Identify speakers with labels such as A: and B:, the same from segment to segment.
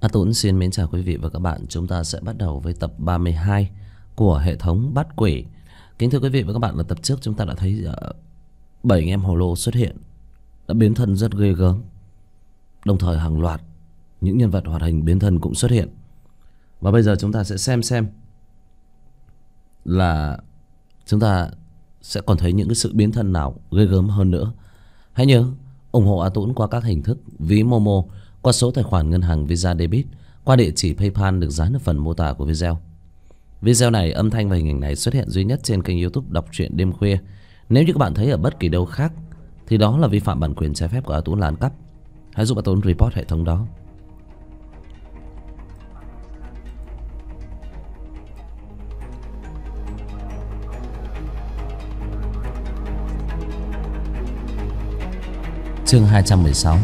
A: A Tũng xin mến chào quý vị và các bạn. Chúng ta sẽ bắt đầu với tập 32 của hệ thống bắt quỷ. Kính thưa quý vị và các bạn, là tập trước chúng ta đã thấy 7 anh em hồ lô xuất hiện, đã biến thân rất ghê gớm. Đồng thời hàng loạt những nhân vật hoạt hình biến thân cũng xuất hiện. Và bây giờ chúng ta sẽ xem là chúng ta sẽ còn thấy những cái sự biến thân nào ghê gớm hơn nữa. Hãy nhớ ủng hộ A Tũng qua các hình thức ví Momo, qua số tài khoản ngân hàng Visa Debit, qua địa chỉ PayPal được dán ở phần mô tả của video. Video này, âm thanh và hình ảnh này xuất hiện duy nhất trên kênh YouTube Đọc Truyện Đêm Khuya. Nếu như các bạn thấy ở bất kỳ đâu khác thì đó là vi phạm bản quyền trái phép của A Tũng, là ăn cắp. Hãy giúp A Tũng report hệ thống đó. Chương 216.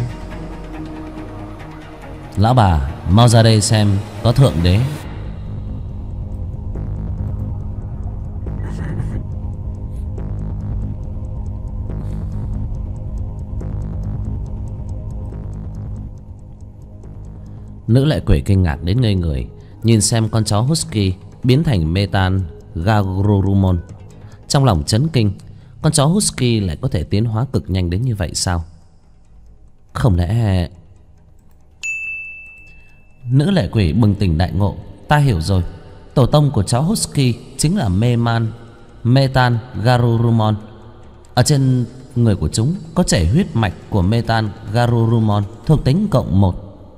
A: Lão bà, mau ra đây xem có thượng đế. Nữ lệ quỷ kinh ngạc đến ngây người, nhìn xem con chó Husky biến thành Metan Garurumon. Trong lòng chấn kinh, con chó Husky lại có thể tiến hóa cực nhanh đến như vậy sao? Không lẽ... Nữ lệ quỷ bừng tỉnh đại ngộ. Ta hiểu rồi, tổ tông của cháu Husky chính là Metan Garurumon. Ở trên người của chúng có chảy huyết mạch của Metan Garurumon thuộc tính cộng 1.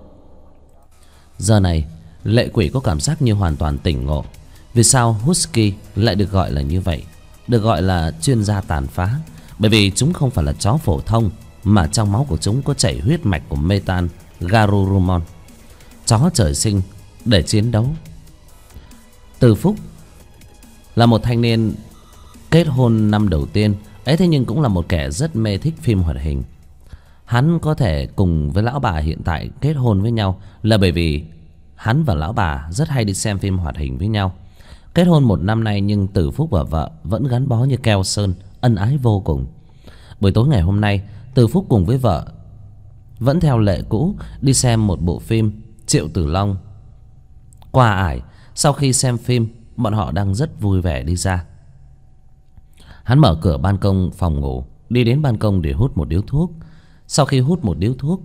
A: Giờ này lệ quỷ có cảm giác như hoàn toàn tỉnh ngộ. Vì sao Husky lại được gọi là như vậy, được gọi là chuyên gia tàn phá? Bởi vì chúng không phải là chó phổ thông, mà trong máu của chúng có chảy huyết mạch của Metan Garurumon, chó trời sinh để chiến đấu. Từ Phúc là một thanh niên kết hôn năm đầu tiên ấy, thế nhưng cũng là một kẻ rất mê thích phim hoạt hình. Hắn có thể cùng với lão bà hiện tại kết hôn với nhau là bởi vì hắn và lão bà rất hay đi xem phim hoạt hình với nhau. Kết hôn 1 năm nay nhưng Từ Phúc và vợ vẫn gắn bó như keo sơn, ân ái vô cùng. Buổi tối ngày hôm nay, Từ Phúc cùng với vợ vẫn theo lệ cũ đi xem một bộ phim Triệu Tử Long qua ải. Sau khi xem phim, bọn họ đang rất vui vẻ đi ra. Hắn mở cửa ban công phòng ngủ, đi đến ban công để hút một điếu thuốc. Sau khi hút một điếu thuốc,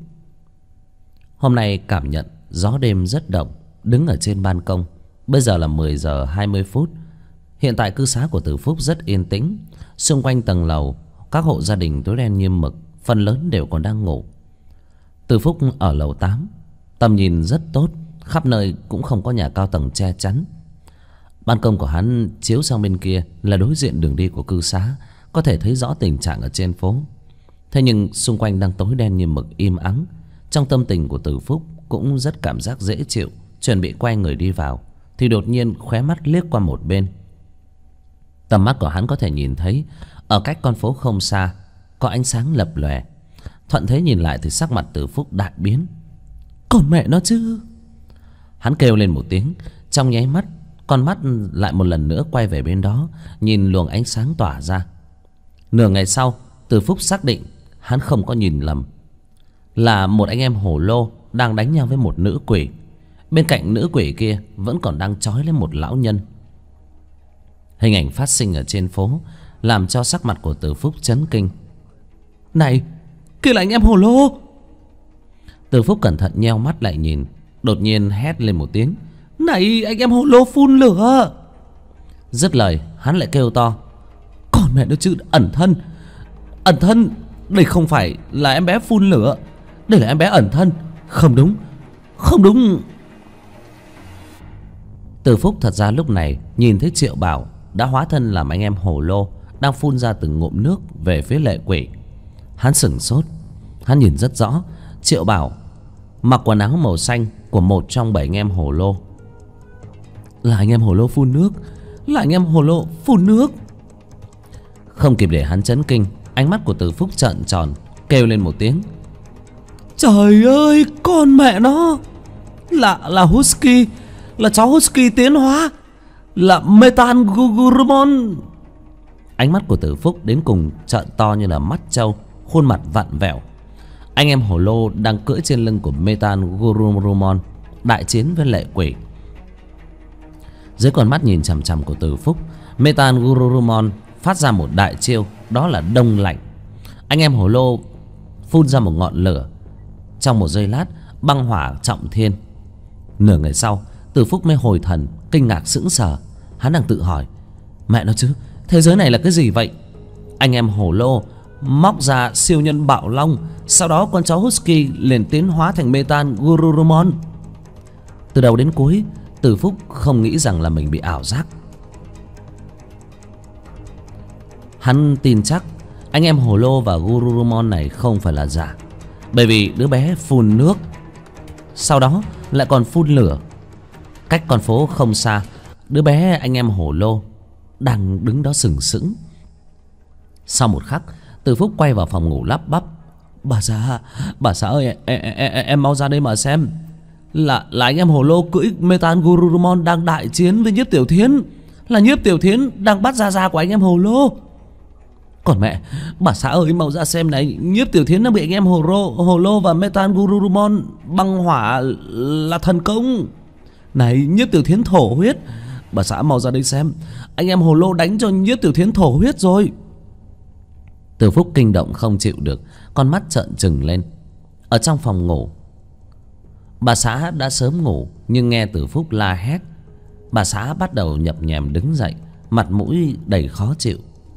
A: hôm nay cảm nhận gió đêm rất động, đứng ở trên ban công. Bây giờ là 10 giờ 20 phút. Hiện tại cư xá của Từ Phúc rất yên tĩnh. Xung quanh tầng lầu, các hộ gia đình tối đen như mực, phần lớn đều còn đang ngủ. Từ Phúc ở lầu 8, tầm nhìn rất tốt, khắp nơi cũng không có nhà cao tầng che chắn. Ban công của hắn chiếu sang bên kia là đối diện đường đi của cư xá, có thể thấy rõ tình trạng ở trên phố. Thế nhưng xung quanh đang tối đen như mực, im ắng. Trong tâm tình của Từ Phúc cũng rất cảm giác dễ chịu, chuẩn bị quay người đi vào thì đột nhiên khóe mắt liếc qua một bên. Tầm mắt của hắn có thể nhìn thấy ở cách con phố không xa có ánh sáng lập lòe. Thuận thế nhìn lại thì sắc mặt Từ Phúc đại biến. Còn mẹ nó chứ! Hắn kêu lên một tiếng. Trong nháy mắt, con mắt lại một lần nữa quay về bên đó, nhìn luồng ánh sáng tỏa ra. Nửa ngày sau, Từ Phúc xác định hắn không có nhìn lầm, là một anh em hổ lô đang đánh nhau với một nữ quỷ. Bên cạnh nữ quỷ kia vẫn còn đang trói lên một lão nhân. Hình ảnh phát sinh ở trên phố làm cho sắc mặt của Từ Phúc chấn kinh. Này, kia là anh em hổ lô! Từ Phúc cẩn thận nheo mắt lại nhìn, đột nhiên hét lên một tiếng. Này, anh em hổ lô phun lửa! Dứt lời, hắn lại kêu to. Còn mẹ nó chứ, ẩn thân! Ẩn thân! Đây không phải là em bé phun lửa, đây là em bé ẩn thân. Không đúng, không đúng! Từ Phúc thật ra lúc này nhìn thấy Triệu Bảo đã hóa thân làm anh em hổ lô, đang phun ra từng ngụm nước về phía lệ quỷ. Hắn sửng sốt. Hắn nhìn rất rõ, Triệu Bảo mặc quần áo màu xanh của một trong 7 anh em hổ lô. Là anh em hổ lô phun nước, là anh em hổ lô phun nước! Không kịp để hắn chấn kinh, ánh mắt của Từ Phúc trợn tròn, kêu lên một tiếng. Trời ơi, con mẹ nó! Là Husky, là chó Husky tiến hóa, là Metan Garurumon! Ánh mắt của Từ Phúc đến cùng trợn to như là mắt trâu, khuôn mặt vặn vẹo. Anh em hổ lô đang cưỡi trên lưng của Metan Garurumon đại chiến với lệ quỷ. Dưới con mắt nhìn chằm chằm của Từ Phúc, Metan Gururumon phát ra một đại chiêu, đó là đông lạnh. Anh em Hồ Lô phun ra một ngọn lửa. Trong một giây lát, băng hỏa trọng thiên. Nửa ngày sau, Từ Phúc mới hồi thần, kinh ngạc sững sờ. Hắn đang tự hỏi, mẹ nó chứ, thế giới này là cái gì vậy? Anh em Hồ Lô móc ra siêu nhân bạo long. Sau đó con chó Husky liền tiến hóa thành Metan Gururumon. Từ đầu đến cuối, Từ Phúc không nghĩ rằng là mình bị ảo giác. Hắn tin chắc anh em Hồ Lô và Gururumon này không phải là giả, bởi vì đứa bé phun nước, sau đó lại còn phun lửa. Cách con phố không xa, đứa bé anh em Hồ Lô đang đứng đó sừng sững. Sau một khắc, Từ Phúc quay vào phòng ngủ lắp bắp, bà xã ơi, em mau ra đây mà xem. Là anh em Hồ Lô cưỡi Metan Gururumon đang đại chiến với Nhiếp Tiểu Thiến. Là Nhiếp Tiểu Thiến đang bắt Gia Gia của anh em Hồ Lô. Còn mẹ, bà xã ơi mau ra xem này, Nhiếp Tiểu Thiến đang bị anh em Hồ Lô và Metan Gururumon băng hỏa là thần công. Này, Nhiếp Tiểu Thiến thổ huyết. Bà xã mau ra đây xem, anh em Hồ Lô đánh cho Nhiếp Tiểu Thiến thổ huyết rồi. Từ Phúc kinh động không chịu được, con mắt trợn trừng lên. Ở trong phòng ngủ, bà xã đã sớm ngủ, nhưng nghe Từ Phúc la hét, bà xã bắt đầu nhập nhèm đứng dậy, mặt mũi đầy khó chịu.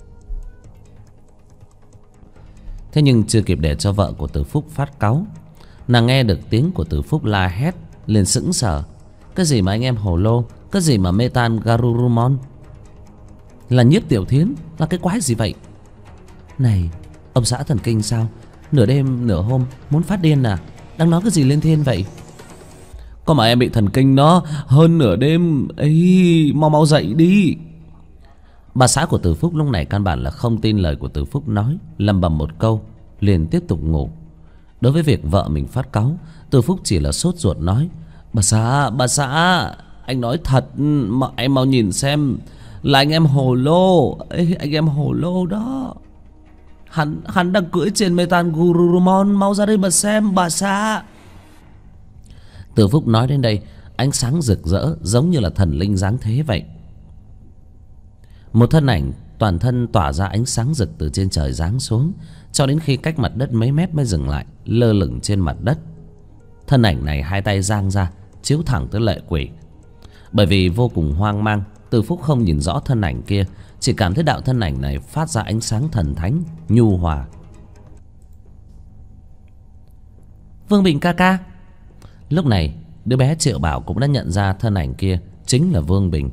A: Thế nhưng chưa kịp để cho vợ của Từ Phúc phát cáu, nàng nghe được tiếng của Từ Phúc la hét, liền sững sờ. Cái gì mà anh em Hồ Lô, cái gì mà Metan Gururumon, là Nhiếp Tiểu Thiến, là cái quái gì vậy? Này, ông xã thần kinh sao? Nửa đêm nửa hôm muốn phát điên à? Đang nói cái gì lên thiên vậy? Có mà em bị thần kinh đó, hơn nửa đêm ấy, mau dậy đi. Bà xã của Từ Phúc lúc này căn bản là không tin lời của Từ Phúc nói, lầm bầm một câu liền tiếp tục ngủ. Đối với việc vợ mình phát cáu, Từ Phúc chỉ là sốt ruột nói, bà xã, anh nói thật mà em mau nhìn xem, là anh em Hồ Lô ấy, anh em Hồ Lô đó, hắn đang cưỡi trên Metan Gururumon, mau ra đây mà xem bà xã. Từ Phúc nói đến đây, ánh sáng rực rỡ giống như là thần linh giáng thế vậy. Một thân ảnh toàn thân tỏa ra ánh sáng rực từ trên trời giáng xuống, cho đến khi cách mặt đất mấy mét mới dừng lại, lơ lửng trên mặt đất. Thân ảnh này hai tay giang ra, chiếu thẳng tới lệ quỷ. Bởi vì vô cùng hoang mang, Từ Phúc không nhìn rõ thân ảnh kia, chỉ cảm thấy đạo thân ảnh này phát ra ánh sáng thần thánh, nhu hòa. Vương Bình ca ca. Lúc này, đứa bé Triệu Bảo cũng đã nhận ra thân ảnh kia chính là Vương Bình.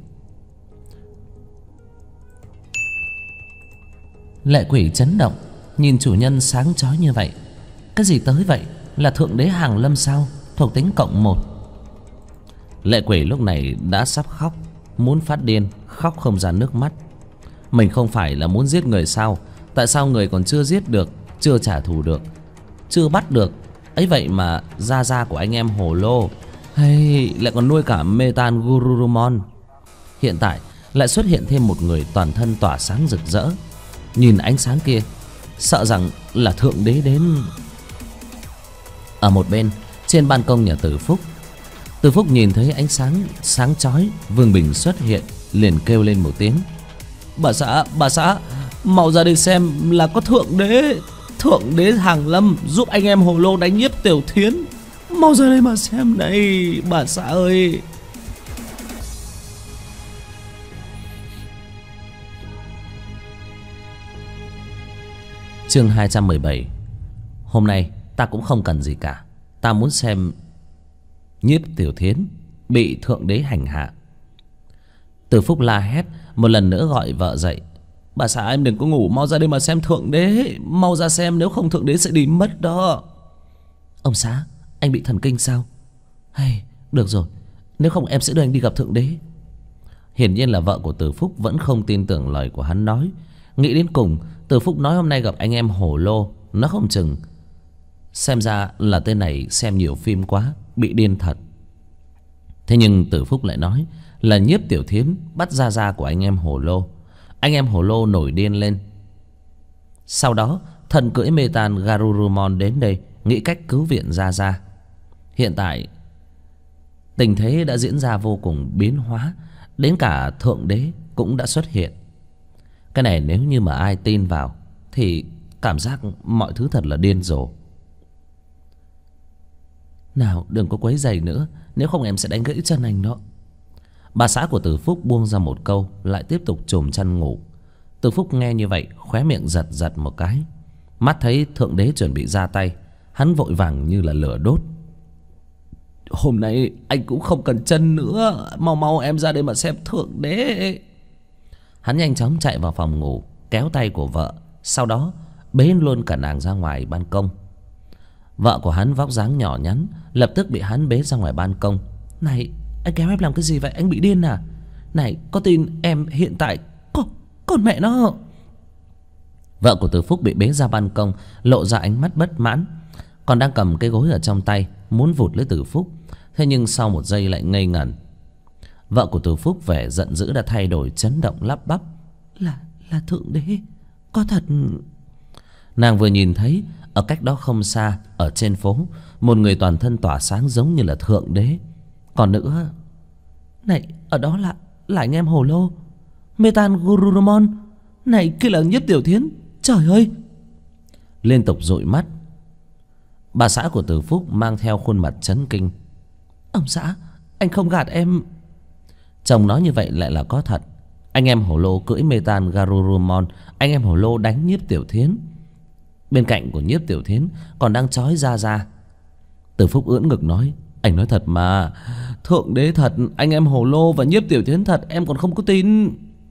A: Lệ quỷ chấn động, nhìn chủ nhân sáng chói như vậy. Cái gì tới vậy? Là Thượng Đế Hàng Lâm sao? Thuộc tính +1. Lệ quỷ lúc này đã sắp khóc, muốn phát điên, khóc không ra nước mắt. Mình không phải là muốn giết người sao? Tại sao người còn chưa giết được, chưa trả thù được, chưa bắt được, ấy vậy mà Gia Gia của anh em Hồ Lô hay lại còn nuôi cả Metan Gururumon. Hiện tại lại xuất hiện thêm một người toàn thân tỏa sáng rực rỡ. Nhìn ánh sáng kia, sợ rằng là Thượng Đế đến. Ở một bên, trên ban công nhà Từ Phúc, Từ Phúc nhìn thấy ánh sáng sáng chói Vương Bình xuất hiện, liền kêu lên một tiếng, bà xã, mau ra đây xem, là có Thượng Đế Hàng Lâm giúp anh em Hồ Lô đánh Nhiếp Tiểu Thiến. Mau ra đây mà xem này, bà xã ơi. Chương 217. Hôm nay ta cũng không cần gì cả, ta muốn xem Nhiếp Tiểu Thiến bị Thượng Đế hành hạ. Từ Phúc la hét, một lần nữa gọi vợ dậy. Bà xã em đừng có ngủ, mau ra đây mà xem Thượng Đế. Mau ra xem, nếu không Thượng Đế sẽ đi mất đó. Ông xã, anh bị thần kinh sao? Hay, được rồi, nếu không em sẽ đưa anh đi gặp Thượng Đế. Hiển nhiên là vợ của Từ Phúc vẫn không tin tưởng lời của hắn nói. Nghĩ đến cùng, Từ Phúc nói hôm nay gặp anh em Hồ Lô, nó không chừng. Xem ra là tên này xem nhiều phim quá, bị điên thật. Thế nhưng Từ Phúc lại nói là Nhiếp Tiểu Thiến bắt Gia Gia của anh em Hồ Lô. Anh em Hồ Lô nổi điên lên. Sau đó thần cưỡi Metan Gururumon đến đây, nghĩ cách cứu viện Gia Gia. Hiện tại Tình thế đã diễn ra vô cùng biến hóa, đến cả thượng đế cũng đã xuất hiện. Cái này nếu như mà ai tin vào thì cảm giác mọi thứ thật là điên rồ. Nào, đừng có quấy rầy nữa, nếu không em sẽ đánh gãy chân anh đó. Bà xã của Từ Phúc buông ra một câu, lại tiếp tục chùm chăn ngủ. Từ Phúc nghe như vậy, khóe miệng giật giật một cái. Mắt thấy thượng đế chuẩn bị ra tay, hắn vội vàng như là lửa đốt. Hôm nay anh cũng không cần chân nữa, mau mau em ra đây mà xem thượng đế. Hắn nhanh chóng chạy vào phòng ngủ, kéo tay của vợ, sau đó bế luôn cả nàng ra ngoài ban công. Vợ của hắn vóc dáng nhỏ nhắn, lập tức bị hắn bế ra ngoài ban công. Này, anh kéo em làm cái gì vậy? Anh bị điên à? Này, có tin em hiện tại con mẹ nó. Vợ của Từ Phúc bị bế ra ban công, lộ ra ánh mắt bất mãn, còn đang cầm cái gối ở trong tay, muốn vụt lấy Từ Phúc. Thế nhưng sau một giây lại ngây ngẩn. Vợ của Từ Phúc vẻ giận dữ đã thay đổi, chấn động lắp bắp. Là thượng đế, có thật. Nàng vừa nhìn thấy ở cách đó không xa, ở trên phố, một người toàn thân tỏa sáng giống như là thượng đế. Còn nữa, này, ở đó là anh em Hồ Lô, Metan Gururumon. Này kia là Nhiếp Tiểu Thiến. Trời ơi. Liên tục dụi mắt. Bà xã của Từ Phúc mang theo khuôn mặt chấn kinh. Ông xã, anh không gạt em. Chồng nói như vậy lại là có thật. Anh em Hồ Lô cưỡi Metan Garurumon, anh em Hồ Lô đánh Nhiếp Tiểu Thiến. Bên cạnh của Nhiếp Tiểu Thiến còn đang trói Ra. Từ Phúc ưỡn ngực nói, anh nói thật mà, thượng đế thật, anh em Hồ Lô và Nhiếp Tiểu Thiến thật, em còn không có tin.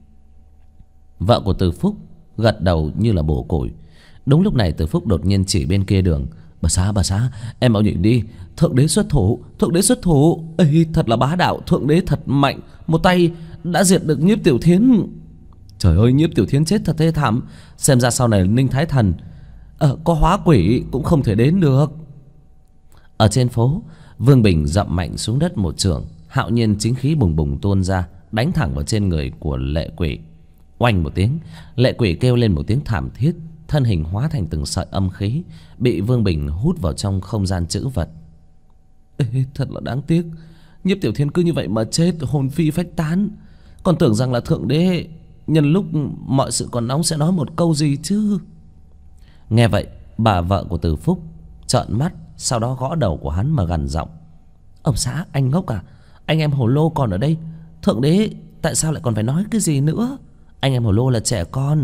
A: Vợ của Từ Phúc gật đầu như là bổ củi. Đúng lúc này Từ Phúc đột nhiên chỉ bên kia đường. Bà xã, em mau nhìn đi, thượng đế xuất thủ, thượng đế xuất thủ. Ê, thật là bá đạo, thượng đế thật mạnh, một tay đã diệt được Nhiếp Tiểu Thiến. Trời ơi, Nhiếp Tiểu Thiến chết thật thê thảm. Xem ra sau này Ninh Thái Thần có hóa quỷ cũng không thể đến được. Ở trên phố, Vương Bình dậm mạnh xuống đất một chưởng, hạo nhiên chính khí bùng bùng tuôn ra, đánh thẳng vào trên người của lệ quỷ. Oanh một tiếng, lệ quỷ kêu lên một tiếng thảm thiết, thân hình hóa thành từng sợi âm khí, bị Vương Bình hút vào trong không gian trữ vật. Ê, thật là đáng tiếc, Nhiếp Tiểu Thiên cứ như vậy mà chết, hồn phi phách tán. Còn tưởng rằng là thượng đế nhân lúc mọi sự còn nóng sẽ nói một câu gì chứ. Nghe vậy, bà vợ của Từ Phúc trợn mắt, sau đó gõ đầu của hắn mà gằn giọng. Ông xã, anh ngốc à? Anh em Hồ Lô còn ở đây, thượng đế tại sao lại còn phải nói cái gì nữa? Anh em Hồ Lô là trẻ con.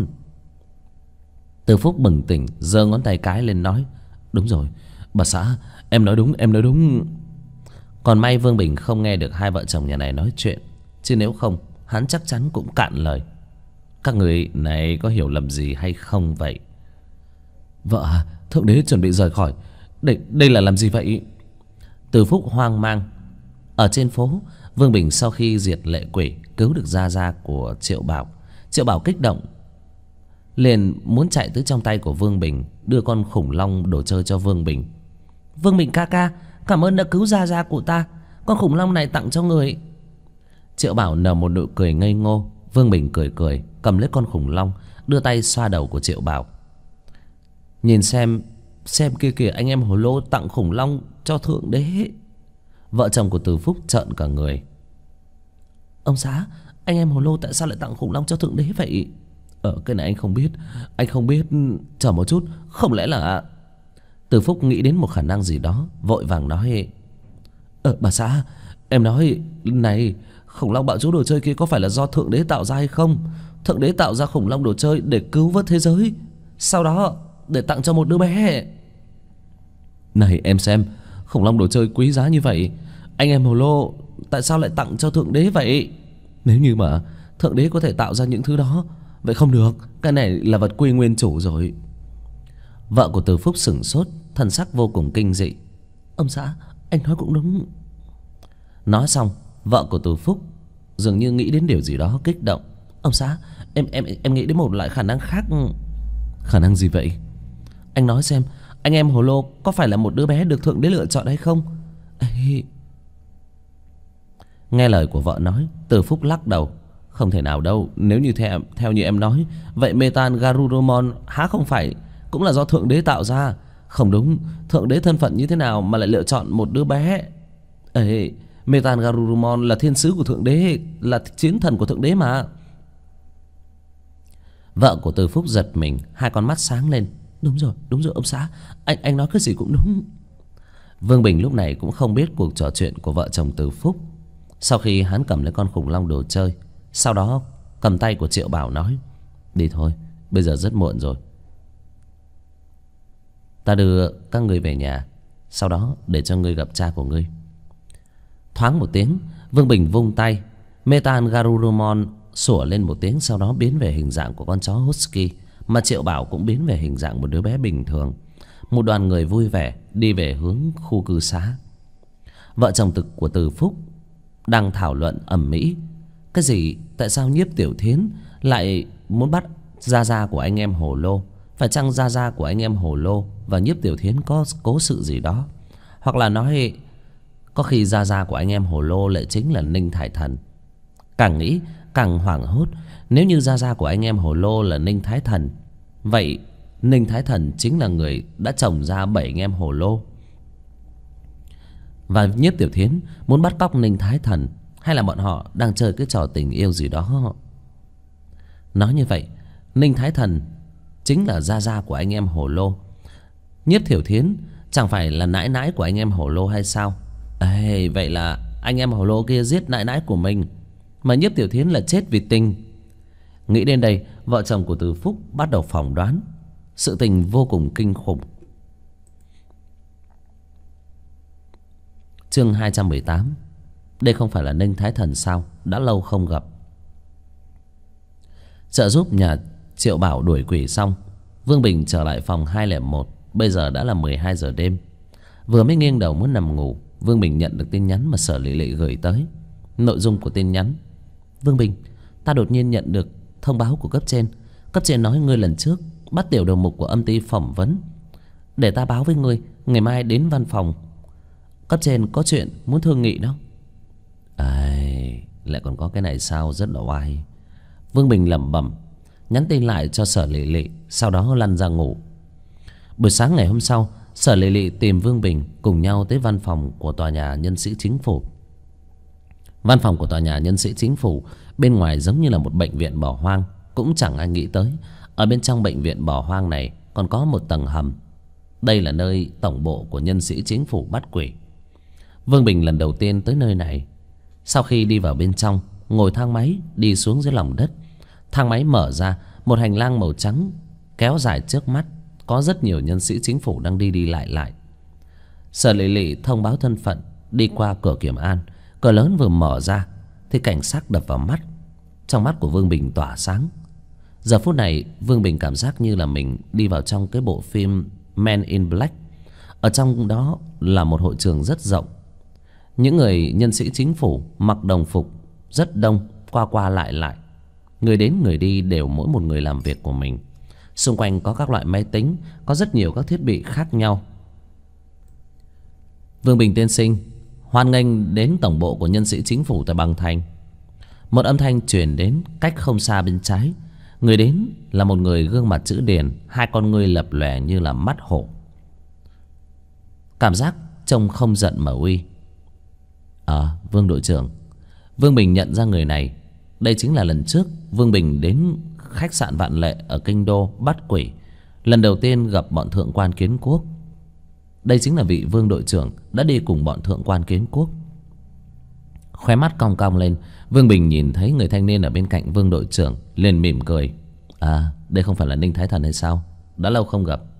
A: Từ Phúc bừng tỉnh, giơ ngón tay cái lên nói, đúng rồi, bà xã, em nói đúng, em nói đúng. Còn may Vương Bình không nghe được hai vợ chồng nhà này nói chuyện, chứ nếu không hắn chắc chắn cũng cạn lời. Các người này có hiểu lầm gì hay không vậy? Vợ à, thượng đế chuẩn bị rời khỏi. Đây là làm gì vậy? Từ Phúc hoang mang. Ở trên phố, Vương Bình sau khi diệt lệ quỷ, cứu được Ra của Triệu Bảo. Triệu Bảo kích động, liền muốn chạy tới trong tay của Vương Bình, đưa con khủng long đồ chơi cho Vương Bình. Vương Bình ca ca, cảm ơn đã cứu Ra của ta, con khủng long này tặng cho người. Triệu Bảo nở một nụ cười ngây ngô. Vương Bình cười cầm lấy con khủng long, đưa tay xoa đầu của Triệu Bảo. Nhìn xem kia kìa, anh em Hồ Lô tặng khủng long cho thượng đế. Vợ chồng của Từ Phúc trợn cả người. Ông xã, anh em Hồ Lô tại sao lại tặng khủng long cho thượng đế vậy? Cái này anh không biết, chờ một chút, không lẽ là... Từ Phúc nghĩ đến một khả năng gì đó, vội vàng nói, bà xã, em nói này, khủng long bạo chú đồ chơi kia có phải là do thượng đế tạo ra hay không? Thượng đế tạo ra khủng long đồ chơi để cứu vớt thế giới, sau đó để tặng cho một đứa bé. Này em xem, khủng long đồ chơi quý giá như vậy, anh em Hồ Lô tại sao lại tặng cho thượng đế vậy? Nếu như mà thượng đế có thể tạo ra những thứ đó, vậy không được, cái này là vật quy nguyên chủ rồi. Vợ của Từ Phúc sửng sốt, thần sắc vô cùng kinh dị. Ông xã, anh nói cũng đúng. Nói xong, vợ của Từ Phúc dường như nghĩ đến điều gì đó kích động. Ông xã, em nghĩ đến một loại khả năng khác. Khả năng gì vậy? Anh nói xem, anh em Hồ Lô có phải là một đứa bé được thượng đế lựa chọn hay không? Ê... Nghe lời của vợ nói, Từ Phúc lắc đầu. Không thể nào đâu, nếu như theo như em nói, vậy Metan Garurumon há không phải cũng là do thượng đế tạo ra? Không đúng, thượng đế thân phận như thế nào mà lại lựa chọn một đứa bé? Ê, Metan Garurumon là thiên sứ của thượng đế, là chiến thần của thượng đế mà. Vợ của Từ Phúc giật mình, hai con mắt sáng lên. Đúng rồi ông xã, anh nói cái gì cũng đúng. Vương Bình lúc này cũng không biết cuộc trò chuyện của vợ chồng Từ Phúc. Sau khi hắn cầm lấy con khủng long đồ chơi, sau đó cầm tay của Triệu Bảo nói: đi thôi, bây giờ rất muộn rồi, ta đưa các ngươi về nhà, sau đó để cho ngươi gặp cha của ngươi. Thoáng một tiếng, Vương Bình vung tay, Metan Garurumon sủa lên một tiếng, sau đó biến về hình dạng của con chó husky, mà Triệu Bảo cũng biến về hình dạng một đứa bé bình thường. Một đoàn người vui vẻ đi về hướng khu cư xá. Vợ chồng của Từ Phúc đang thảo luận ầm ĩ. Cái gì? Tại sao Nhiếp Tiểu Thiến lại muốn bắt Gia Gia của anh em Hồ Lô? Phải chăng Gia Gia của anh em Hồ Lô và Nhiếp Tiểu Thiến có cố sự gì đó? Hoặc là nói có khi Gia Gia của anh em Hồ Lô lại chính là Ninh Thái Thần. Càng nghĩ càng hoảng hốt. Nếu như Gia Gia của anh em Hồ Lô là Ninh Thái Thần, vậy Ninh Thái Thần chính là người đã trồng ra 7 anh em Hồ Lô. Và Nhiếp Tiểu Thiến muốn bắt cóc Ninh Thái Thần, hay là bọn họ đang chơi cái trò tình yêu gì đó? Nói như vậy, Ninh Thái Thần chính là Gia Gia của anh em Hồ Lô. Nhiếp Tiểu Thiến chẳng phải là nãi nãi của anh em Hồ Lô hay sao? Ê, vậy là anh em Hồ Lô kia giết nãi nãi của mình, mà Nhiếp Tiểu Thiến là chết vì tình. Nghĩ đến đây, vợ chồng của Từ Phúc bắt đầu phỏng đoán. Sự tình vô cùng kinh khủng. Chương 218. Đây không phải là Ninh Thái Thần sao? Đã lâu không gặp. Trợ giúp nhà Triệu Bảo đuổi quỷ xong, Vương Bình trở lại phòng 201. Bây giờ đã là 12 giờ đêm. Vừa mới nghiêng đầu muốn nằm ngủ, Vương Bình nhận được tin nhắn mà Sở Lệ Lệ gửi tới. Nội dung của tin nhắn: Vương Bình, ta đột nhiên nhận được thông báo của cấp trên. Cấp trên nói ngươi lần trước bắt tiểu đầu mục của âm ty phỏng vấn, để ta báo với ngươi ngày mai đến văn phòng. Cấp trên có chuyện muốn thương nghị đó. Ai, lại còn có cái này sao? Rất là oai. Vương Bình lẩm bẩm, nhắn tin lại cho Sở Lệ Lệ, sau đó lăn ra ngủ. Buổi sáng ngày hôm sau, Sở Lệ Lệ tìm Vương Bình cùng nhau tới văn phòng của tòa nhà nhân sĩ chính phủ. Văn phòng của tòa nhà nhân sĩ chính phủ bên ngoài giống như là một bệnh viện bỏ hoang. Cũng chẳng ai nghĩ tới, ở bên trong bệnh viện bỏ hoang này còn có một tầng hầm. Đây là nơi tổng bộ của nhân sĩ chính phủ bắt quỷ. Vương Bình lần đầu tiên tới nơi này. Sau khi đi vào bên trong, ngồi thang máy đi xuống dưới lòng đất. Thang máy mở ra, một hành lang màu trắng kéo dài trước mắt. Có rất nhiều nhân sĩ chính phủ đang đi đi lại. Sở Lệ Lệ thông báo thân phận, đi qua cửa kiểm an. Cửa lớn vừa mở ra thì cảnh sắc đập vào mắt. Trong mắt của Vương Bình tỏa sáng. Giờ phút này Vương Bình cảm giác như là mình đi vào trong cái bộ phim Men in Black. Ở trong đó là một hội trường rất rộng. Những người nhân sĩ chính phủ mặc đồng phục rất đông, qua qua lại. Người đến người đi đều mỗi một người làm việc của mình. Xung quanh có các loại máy tính, có rất nhiều các thiết bị khác nhau. Vương Bình tiên sinh, hoan nghênh đến tổng bộ của nhân sĩ chính phủ tại Bằng Thành. Một âm thanh truyền đến cách không xa bên trái. Người đến là một người gương mặt chữ điền, hai con ngươi lập lòe như là mắt hổ. Cảm giác trông không giận mà uy. Vương đội trưởng. Vương Bình nhận ra người này. Đây chính là lần trước Vương Bình đến khách sạn Vạn Lệ ở kinh đô bắt quỷ, lần đầu tiên gặp bọn thượng quan Kiến Quốc. Đây chính là vị Vương đội trưởng đã đi cùng bọn thượng quan Kiến Quốc. Khóe mắt cong cong lên, Vương Bình nhìn thấy người thanh niên ở bên cạnh Vương đội trưởng, liền mỉm cười. Đây không phải là Ninh Thái Thần hay sao? Đã lâu không gặp.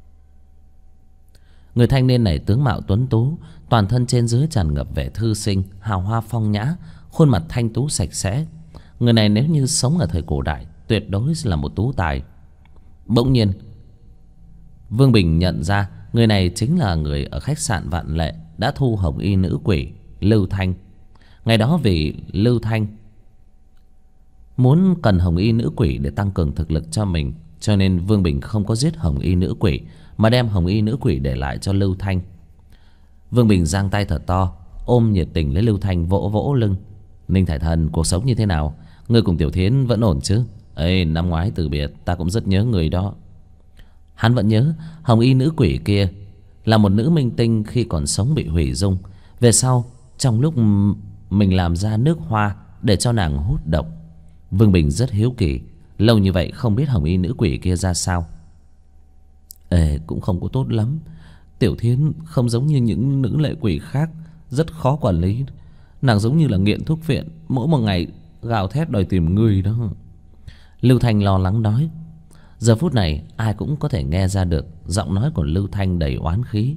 A: Người thanh niên này tướng mạo tuấn tú, toàn thân trên dưới tràn ngập vẻ thư sinh, hào hoa phong nhã, khuôn mặt thanh tú sạch sẽ. Người này nếu như sống ở thời cổ đại, tuyệt đối là một tú tài. Bỗng nhiên Vương Bình nhận ra người này chính là người ở khách sạn Vạn Lệ đã thu hồng y nữ quỷ Lưu Thanh. Ngày đó vì Lưu Thanh muốn cần hồng y nữ quỷ để tăng cường thực lực cho mình, cho nên Vương Bình không có giết hồng y nữ quỷ, mà đem hồng y nữ quỷ để lại cho Lưu Thanh. Vương Bình giang tay thật to, ôm nhiệt tình lấy Lưu Thanh, vỗ vỗ lưng. Ninh Thái Thần, cuộc sống như thế nào? Ngươi cùng Tiểu Thiến vẫn ổn chứ? Năm ngoái từ biệt ta cũng rất nhớ người đó. Hắn vẫn nhớ hồng y nữ quỷ kia là một nữ minh tinh khi còn sống bị hủy dung. Về sau trong lúc mình làm ra nước hoa để cho nàng hút độc. Vương Bình rất hiếu kỳ, lâu như vậy không biết hồng y nữ quỷ kia ra sao. Cũng không có tốt lắm. Tiểu Thiến không giống như những nữ lệ quỷ khác, rất khó quản lý. Nàng giống như là nghiện thuốc phiện, mỗi một ngày gào thét đòi tìm người đó. Lưu Thanh lo lắng nói. Giờ phút này ai cũng có thể nghe ra được giọng nói của Lưu Thanh đầy oán khí.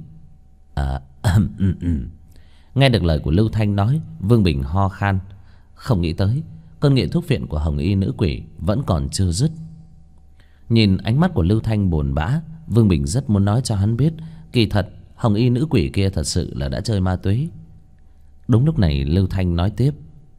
A: Nghe được lời của Lưu Thanh nói, Vương Bình ho khan. Không nghĩ tới cơn nghiện thuốc phiện của hồng y nữ quỷ vẫn còn chưa dứt. Nhìn ánh mắt của Lưu Thanh buồn bã, Vương Bình rất muốn nói cho hắn biết kỳ thật hồng y nữ quỷ kia thật sự là đã chơi ma túy. Đúng lúc này Lưu Thanh nói tiếp.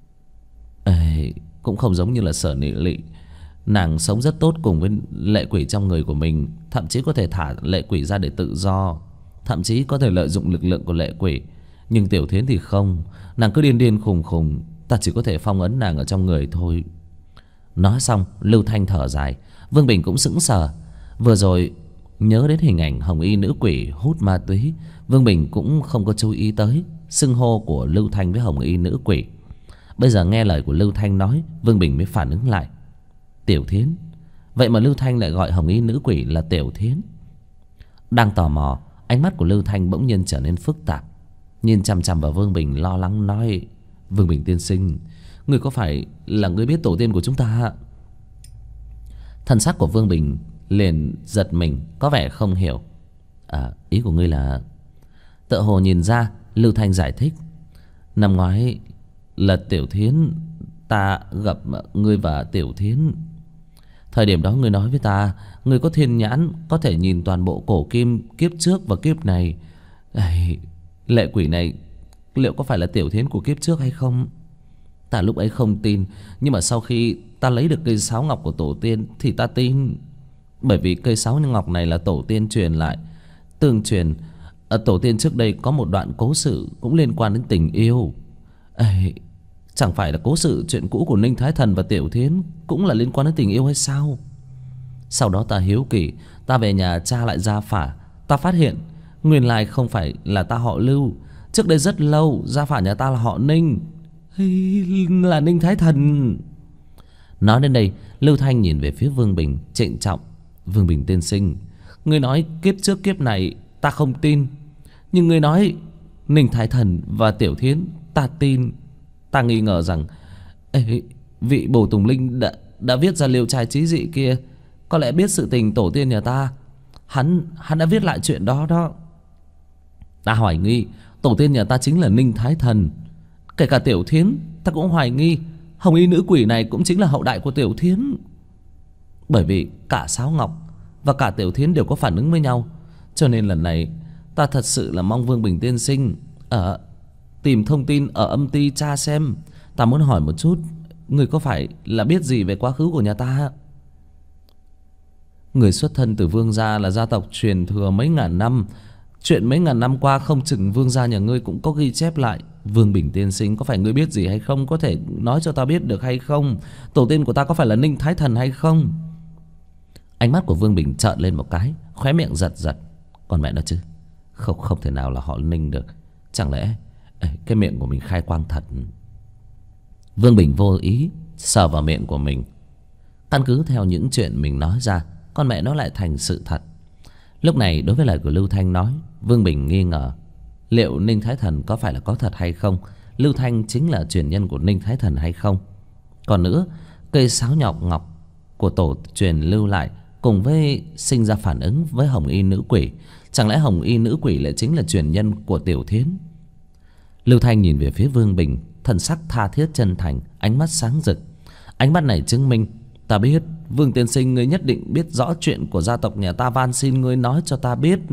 A: Cũng không giống như là Sở Nị Lị. Nàng sống rất tốt cùng với lệ quỷ trong người của mình, thậm chí có thể thả lệ quỷ ra để tự do, thậm chí có thể lợi dụng lực lượng của lệ quỷ. Nhưng Tiểu Thiến thì không, nàng cứ điên điên khùng khùng, ta chỉ có thể phong ấn nàng ở trong người thôi. Nói xong Lưu Thanh thở dài. Vương Bình cũng sững sờ. Vừa rồi nhớ đến hình ảnh hồng y nữ quỷ hút ma túy, Vương Bình cũng không có chú ý tới xưng hô của Lưu Thanh với hồng y nữ quỷ. Bây giờ nghe lời của Lưu Thanh nói, Vương Bình mới phản ứng lại. Tiểu Thiến? Vậy mà Lưu Thanh lại gọi hồng y nữ quỷ là Tiểu Thiến. Đang tò mò, ánh mắt của Lưu Thanh bỗng nhiên trở nên phức tạp, nhìn chằm chằm vào Vương Bình lo lắng nói. Vương Bình tiên sinh, người có phải là người biết tổ tiên của chúng ta? Thần sắc của Vương Bình liền giật mình, có vẻ không hiểu. Ý của ngươi là... Tựa hồ nhìn ra, Lưu Thanh giải thích. Năm ngoái là Tiểu Thiến, ta gặp ngươi và Tiểu Thiến. Thời điểm đó ngươi nói với ta, ngươi có thiên nhãn, có thể nhìn toàn bộ cổ kim kiếp trước và kiếp này. Lệ quỷ này liệu có phải là Tiểu Thiến của kiếp trước hay không? Ta lúc ấy không tin, nhưng mà sau khi ta lấy được cây sáo ngọc của tổ tiên thì ta tin. Bởi vì cây sáo ngọc này là tổ tiên truyền lại, tương truyền. Tổ tiên trước đây có một đoạn cố sự cũng liên quan đến tình yêu. Chẳng phải là cố sự chuyện cũ của Ninh Thái Thần và Tiểu Thiến cũng là liên quan đến tình yêu hay sao? Sau đó ta hiếu kỳ, ta về nhà tra lại gia phả, ta phát hiện nguyên lai không phải là ta họ Lưu. Trước đây rất lâu, gia phả nhà ta là họ Ninh, là Ninh Thái Thần. Nói đến đây, Lưu Thanh nhìn về phía Vương Bình trịnh trọng. Vương Bình tiên sinh, ngươi nói kiếp trước kiếp này ta không tin, nhưng ngươi nói Ninh Thái Thần và Tiểu Thiến ta tin. Ta nghi ngờ rằng vị Bồ Tùng Linh đã viết ra liều trai trí dị kia có lẽ biết sự tình tổ tiên nhà ta. Hắn đã viết lại chuyện đó đó. Ta hoài nghi tổ tiên nhà ta chính là Ninh Thái Thần. Kể cả Tiểu Thiến ta cũng hoài nghi hồng y nữ quỷ này cũng chính là hậu đại của Tiểu Thiến. Bởi vì cả Sáo Ngọc và cả Tiểu Thiến đều có phản ứng với nhau. Cho nên lần này ta thật sự là mong Vương Bình tiên sinh tìm thông tin ở âm ty tra xem. Ta muốn hỏi một chút, người có phải là biết gì về quá khứ của nhà ta? Người xuất thân từ Vương gia là gia tộc truyền thừa mấy ngàn năm. Chuyện mấy ngàn năm qua không chừng Vương gia nhà ngươi cũng có ghi chép lại. Vương Bình tiên sinh, có phải ngươi biết gì hay không? Có thể nói cho ta biết được hay không? Tổ tiên của ta có phải là Ninh Thái Thần hay không? Ánh mắt của Vương Bình trợn lên một cái, khóe miệng giật giật. Còn mẹ nó chứ, không thể nào là họ Ninh được. Chẳng lẽ cái miệng của mình khai quang thật? Vương Bình vô ý sờ vào miệng của mình. Căn cứ theo những chuyện mình nói ra, con mẹ nó lại thành sự thật. Lúc này đối với lời của Lưu Thanh nói, Vương Bình nghi ngờ liệu Ninh Thái Thần có phải là có thật hay không, Lưu Thanh chính là truyền nhân của Ninh Thái Thần hay không. Còn nữa, cây sáo nhọc ngọc của tổ truyền lưu lại cùng với sinh ra phản ứng với hồng y nữ quỷ, chẳng lẽ hồng y nữ quỷ lại chính là truyền nhân của Tiểu Thiến? Lưu Thanh nhìn về phía Vương Bình, thần sắc tha thiết chân thành, ánh mắt sáng rực. Ánh mắt này chứng minh ta biết Vương tiên sinh ngươi nhất định biết rõ chuyện của gia tộc nhà ta, van xin ngươi nói cho ta biết.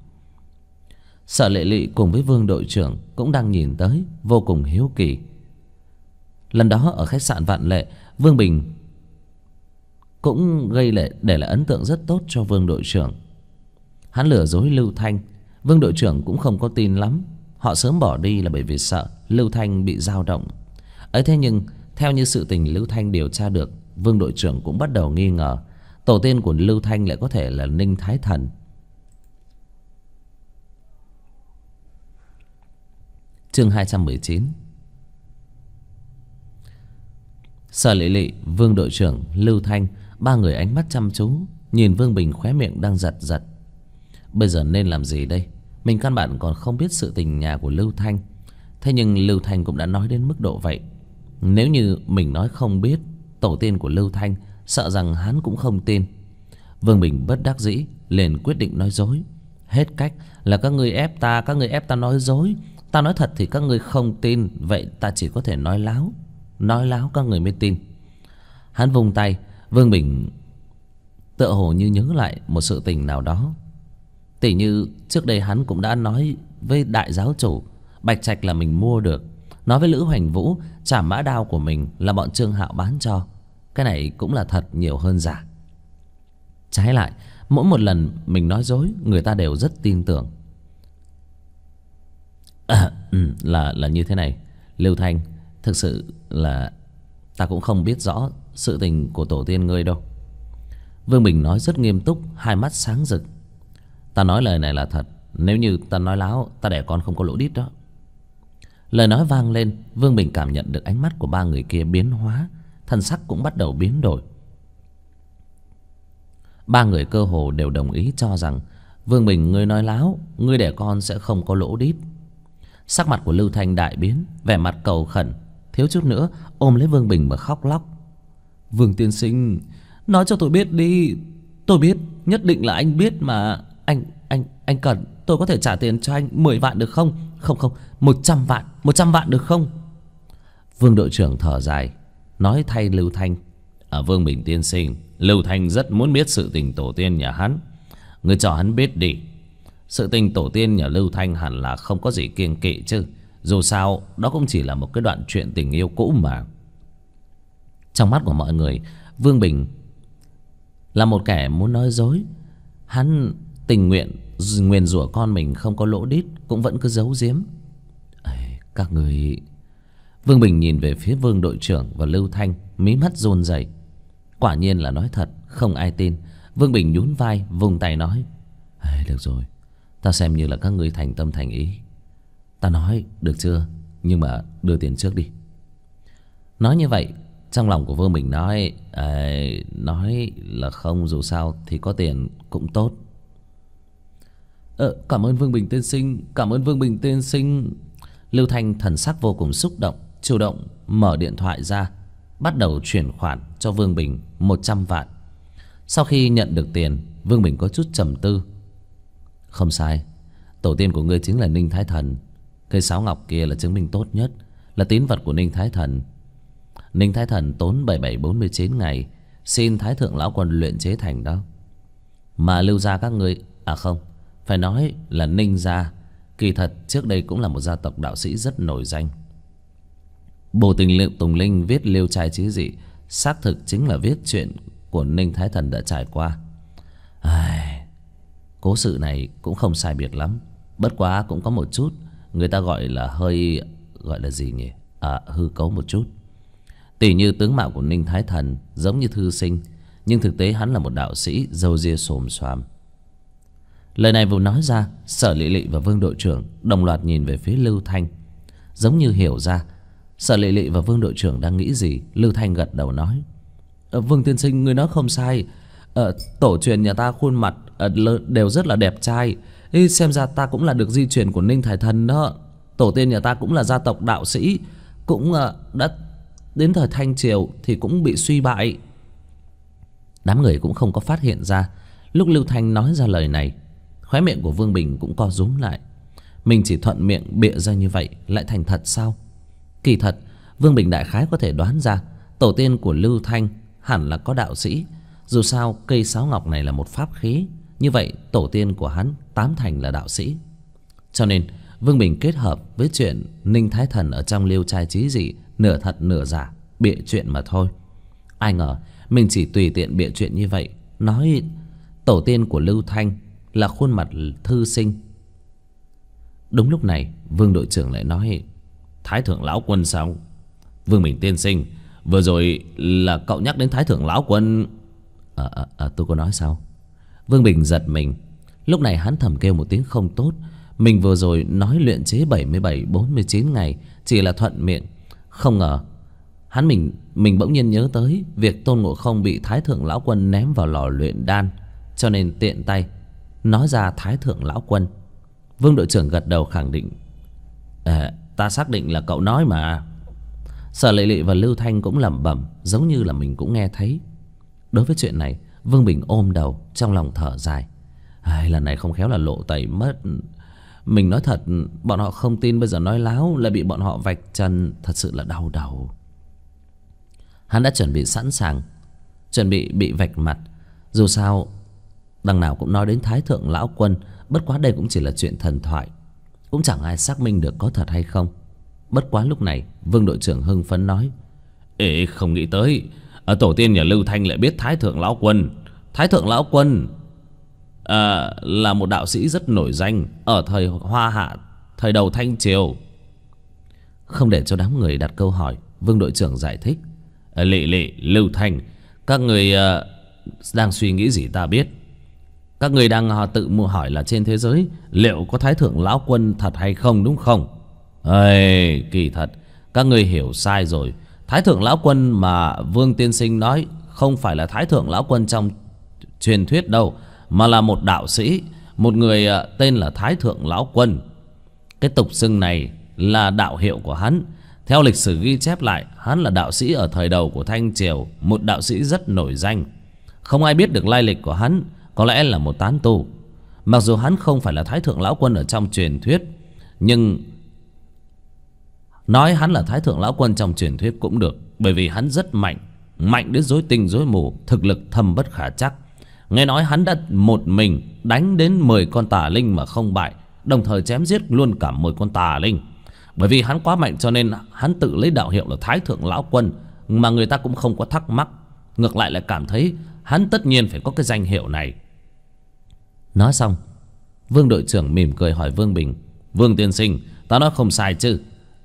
A: Sở Lệ Lị cùng với Vương đội trưởng cũng đang nhìn tới, vô cùng hiếu kỳ. Lần đó ở khách sạn Vạn Lệ, Vương Bình cũng để lại ấn tượng rất tốt cho Vương đội trưởng. Hắn lừa dối Lưu Thanh, Vương đội trưởng cũng không có tin lắm. Họ sớm bỏ đi là bởi vì sợ Lưu Thanh bị dao động. Thế nhưng theo như sự tình Lưu Thanh điều tra được, Vương đội trưởng cũng bắt đầu nghi ngờ tổ tiên của Lưu Thanh lại có thể là Ninh Thái Thần. Chương 219. Sở Lệ Lệ, Vương đội trưởng, Lưu Thanh, ba người ánh mắt chăm chú nhìn Vương Bình, khóe miệng đang giật giật. Bây giờ nên làm gì đây? Mình căn bản còn không biết sự tình nhà của Lưu Thanh. Thế nhưng Lưu Thanh cũng đã nói đến mức độ vậy. Nếu như mình nói không biết, tổ tiên của Lưu Thanh sợ rằng hắn cũng không tin. Vương Bình bất đắc dĩ liền quyết định nói dối. Hết cách là các ngươi ép ta, các ngươi ép ta nói dối. Ta nói thật thì các ngươi không tin, vậy ta chỉ có thể nói láo. Nói láo các người mới tin. Hắn vung tay. Vương Bình tựa hồ như nhớ lại một sự tình nào đó. Tỉ như trước đây hắn cũng đã nói với đại giáo chủ bạch trạch là mình mua được, nói với Lữ Hoành Vũ trả mã đao của mình là bọn Trương Hạo bán cho. Cái này cũng là thật nhiều hơn giả. Trái lại, mỗi một lần mình nói dối, người ta đều rất tin tưởng. Là như thế này, Lưu Thanh, thực sự là ta cũng không biết rõ sự tình của tổ tiên ngươi đâu. Vương Bình nói rất nghiêm túc, hai mắt sáng rực. Ta nói lời này là thật. Nếu như ta nói láo, ta đẻ con không có lỗ đít đó. Lời nói vang lên, Vương Bình cảm nhận được ánh mắt của ba người kia biến hóa, thân sắc cũng bắt đầu biến đổi. Ba người cơ hồ đều đồng ý cho rằng Vương Bình, ngươi nói láo, ngươi đẻ con sẽ không có lỗ đít. Sắc mặt của Lưu Thanh đại biến, vẻ mặt cầu khẩn, thiếu chút nữa ôm lấy Vương Bình mà khóc lóc. Vương tiên sinh, nói cho tôi biết đi. Tôi biết, nhất định là anh biết mà. Anh cần, tôi có thể trả tiền cho anh 10 vạn được không? Không, 100 vạn, 100 vạn được không? Vương đội trưởng thở dài, nói thay Lưu Thanh. Vương Bình tiên sinh, Lưu Thanh rất muốn biết sự tình tổ tiên nhà hắn. Ngươi cho hắn biết đi. Sự tình tổ tiên nhà Lưu Thanh hẳn là không có gì kiêng kỵ chứ. Dù sao, đó cũng chỉ là một cái đoạn chuyện tình yêu cũ mà. Trong mắt của mọi người, Vương Bình là một kẻ muốn nói dối. Hắn tình nguyện nguyền rủa con mình không có lỗ đít, cũng vẫn cứ giấu giếm. Các người... Vương Bình nhìn về phía Vương đội trưởng và Lưu Thanh, mí mắt run rẩy. Quả nhiên là nói thật, không ai tin. Vương Bình nhún vai, vùng tay nói: được rồi, ta xem như là các ngươi thành tâm thành ý. Ta nói được chưa? Nhưng mà đưa tiền trước đi. Nói như vậy, trong lòng của Vương Bình nói là không, dù sao thì có tiền cũng tốt. Cảm ơn Vương Bình tiên sinh, cảm ơn Vương Bình tiên sinh. Lưu Thanh thần sắc vô cùng xúc động, chủ động mở điện thoại ra, bắt đầu chuyển khoản cho Vương Bình 100 vạn. Sau khi nhận được tiền, Vương Bình có chút trầm tư. Không sai, tổ tiên của ngươi chính là Ninh Thái Thần. Cây sáo ngọc kia là chứng minh tốt nhất, là tín vật của Ninh Thái Thần. Ninh Thái Thần tốn 7749 ngày xin Thái Thượng Lão Quân luyện chế thành đó. Mà Lưu gia các ngươi, không, phải nói là Ninh gia, kỳ thật trước đây cũng là một gia tộc đạo sĩ rất nổi danh. Bồ Tình Liệu Tùng Linh viết Liêu Trai Chí Dị xác thực chính là viết chuyện của Ninh Thái Thần đã trải qua. Cố sự này cũng không sai biệt lắm, bất quá cũng có một chút người ta gọi là hơi, gọi là gì nhỉ, hư cấu một chút. Tỉ như tướng mạo của Ninh Thái Thần giống như thư sinh, nhưng thực tế hắn là một đạo sĩ râu ria xồm xoàm. Lời này vừa nói ra, Sở Lệ Lệ và Vương đội trưởng đồng loạt nhìn về phía Lưu Thanh, giống như hiểu ra Sở Lệ Lệ và Vương đội trưởng đang nghĩ gì. Lưu Thanh gật đầu nói: Vương tiên sinh, người nói không sai. Tổ truyền nhà ta khuôn mặt đều rất là đẹp trai. Xem ra ta cũng là được di truyền của Ninh Thái Thần đó. Tổ tiên nhà ta cũng là gia tộc đạo sĩ, cũng đã đến thời Thanh Triều thì cũng bị suy bại. Đám người cũng không có phát hiện ra lúc Lưu Thanh nói ra lời này, khóe miệng của Vương Bình cũng co rúm lại. Mình chỉ thuận miệng bịa ra như vậy lại thành thật sao? Kỳ thật Vương Bình đại khái có thể đoán ra tổ tiên của Lưu Thanh hẳn là có đạo sĩ. Dù sao cây sáo ngọc này là một pháp khí, như vậy tổ tiên của hắn tám thành là đạo sĩ. Cho nên Vương Bình kết hợp với chuyện Ninh Thái Thần ở trong Liêu Trai Chí Dị nửa thật nửa giả, bịa chuyện mà thôi. Ai ngờ mình chỉ tùy tiện bịa chuyện như vậy, nói tổ tiên của Lưu Thanh là khuôn mặt thư sinh. Đúng lúc này Vương đội trưởng lại nói: Thái Thượng Lão Quân sao? Vương Bình tiên sinh, vừa rồi là cậu nhắc đến Thái Thượng Lão Quân. Tôi có nói sao? Vương Bình giật mình. Lúc này hắn thầm kêu một tiếng không tốt. Mình vừa rồi nói luyện chế 77-49 ngày chỉ là thuận miệng. Không ngờ mình bỗng nhiên nhớ tới việc Tôn Ngộ Không bị Thái Thượng Lão Quân ném vào lò luyện đan, cho nên tiện tay nói ra Thái Thượng Lão Quân. Vương đội trưởng gật đầu khẳng định: Ta xác định là cậu nói mà. Sở Lệ Lệ và Lưu Thanh cũng lẩm bẩm, giống như là mình cũng nghe thấy. Đối với chuyện này, Vương Bình ôm đầu, trong lòng thở dài. Lần này không khéo là lộ tẩy mất. Mình nói thật, bọn họ không tin, bây giờ nói láo lại bị bọn họ vạch trần, thật sự là đau đầu. Hắn đã chuẩn bị sẵn sàng, chuẩn bị vạch mặt. Dù sao đằng nào cũng nói đến Thái Thượng Lão Quân, bất quá đây cũng chỉ là chuyện thần thoại, cũng chẳng ai xác minh được có thật hay không. Bất quá lúc này Vương đội trưởng hưng phấn nói: Ê, không nghĩ tới tổ tiên nhà Lưu Thanh lại biết Thái Thượng Lão Quân. Thái Thượng Lão Quân là một đạo sĩ rất nổi danh ở thời Hoa Hạ, thời đầu Thanh Triều. Không để cho đám người đặt câu hỏi, Vương đội trưởng giải thích: Lệ Lệ, Lưu Thanh, các người đang suy nghĩ gì ta biết. Các người đang tự hỏi là trên thế giới liệu có Thái Thượng Lão Quân thật hay không, đúng không? Kỳ thật các người hiểu sai rồi. Thái Thượng Lão Quân mà Vương tiên sinh nói không phải là Thái Thượng Lão Quân trong truyền thuyết đâu, mà là một đạo sĩ, một người tên là Thái Thượng Lão Quân. Cái tục xưng này là đạo hiệu của hắn. Theo lịch sử ghi chép lại, hắn là đạo sĩ ở thời đầu của Thanh Triều, một đạo sĩ rất nổi danh. Không ai biết được lai lịch của hắn, có lẽ là một tán tu. Mặc dù hắn không phải là Thái Thượng Lão Quân ở trong truyền thuyết, nhưng nói hắn là Thái Thượng Lão Quân trong truyền thuyết cũng được, bởi vì hắn rất mạnh, mạnh đến rối tinh rối mù, thực lực thâm bất khả trắc. Nghe nói hắn đã một mình đánh đến 10 con tà linh mà không bại, đồng thời chém giết luôn cả 10 con tà linh. Bởi vì hắn quá mạnh cho nên hắn tự lấy đạo hiệu là Thái Thượng Lão Quân, mà người ta cũng không có thắc mắc, ngược lại lại cảm thấy hắn tất nhiên phải có cái danh hiệu này. Nói xong, Vương đội trưởng mỉm cười hỏi Vương Bình: Vương tiên sinh, ta nói không sai chứ?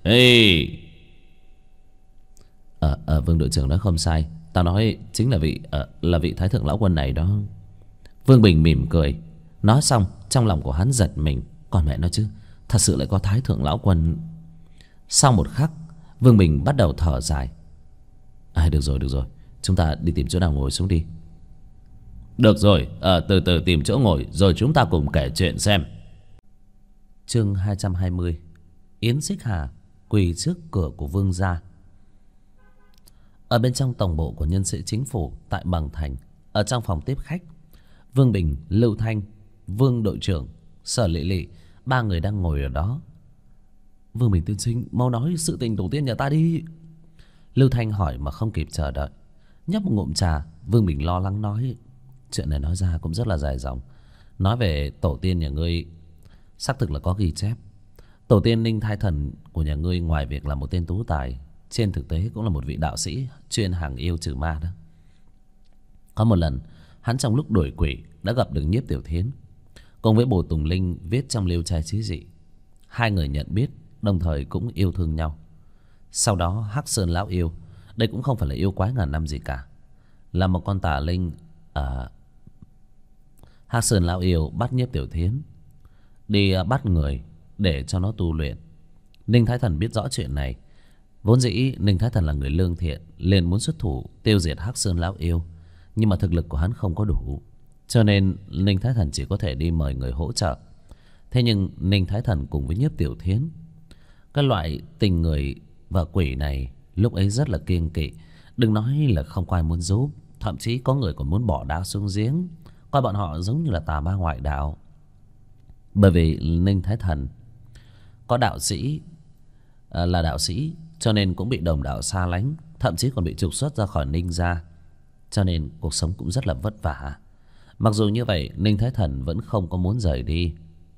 A: Vương đội trưởng nói không sai, ta nói chính là vị Thái Thượng Lão Quân này đó. Vương Bình mỉm cười. Nói xong, trong lòng của hắn giật mình, còn mẹ nói chứ, thật sự lại có Thái Thượng Lão Quân. Sau một khắc, Vương Bình bắt đầu thở dài. Được rồi, chúng ta đi tìm chỗ nào ngồi xuống đi. Được rồi, từ từ tìm chỗ ngồi rồi chúng ta cùng kể chuyện xem. Chương 220. Yến Xích Hà quỳ trước cửa của Vương gia. Ở bên trong tổng bộ của nhân sĩ chính phủ tại Bằng Thành, ở trong phòng tiếp khách, Vương Bình, Lưu Thanh, Vương đội trưởng, Sở Lệ Lệ, ba người đang ngồi ở đó. Vương Bình tiên sinh, mau nói sự tình tổ tiên nhà ta đi. Lưu Thanh hỏi mà không kịp chờ đợi. Nhấp một ngụm trà, Vương Bình lo lắng nói: Chuyện này nói ra cũng rất là dài dòng. Nói về tổ tiên nhà ngươi, xác thực là có ghi chép. Tổ tiên Ninh Thái Thần của nhà ngươi ngoài việc là một tên tú tài, trên thực tế cũng là một vị đạo sĩ chuyên hàng yêu trừ ma đó. Có một lần, hắn trong lúc đuổi quỷ đã gặp được Nhiếp Tiểu Thiến, cùng với Bồ Tùng Linh viết trong liêu trai chí dị. Hai người nhận biết, đồng thời cũng yêu thương nhau. Sau đó Hắc Sơn Lão Yêu, đây cũng không phải là yêu quái ngàn năm gì cả, là một con tà linh. Hắc Sơn Lão Yêu bắt Nhiếp Tiểu Thiến đi bắt người để cho nó tu luyện. Ninh Thái Thần biết rõ chuyện này. Vốn dĩ Ninh Thái Thần là người lương thiện, liền muốn xuất thủ tiêu diệt Hắc Sơn Lão Yêu, nhưng mà thực lực của hắn không có đủ, cho nên Ninh Thái Thần chỉ có thể đi mời người hỗ trợ. Thế nhưng Ninh Thái Thần cùng với Nhiếp Tiểu Thiến, cái loại tình người và quỷ này lúc ấy rất là kiêng kỵ. Đừng nói là không có ai muốn giúp, thậm chí có người còn muốn bỏ đá xuống giếng, coi bọn họ giống như là tà ma ngoại đạo. Bởi vì Ninh Thái Thần có đạo sĩ, là đạo sĩ, cho nên cũng bị đồng đạo xa lánh, thậm chí còn bị trục xuất ra khỏi Ninh gia, cho nên cuộc sống cũng rất là vất vả. Mặc dù như vậy, Ninh Thái Thần vẫn không có muốn rời đi.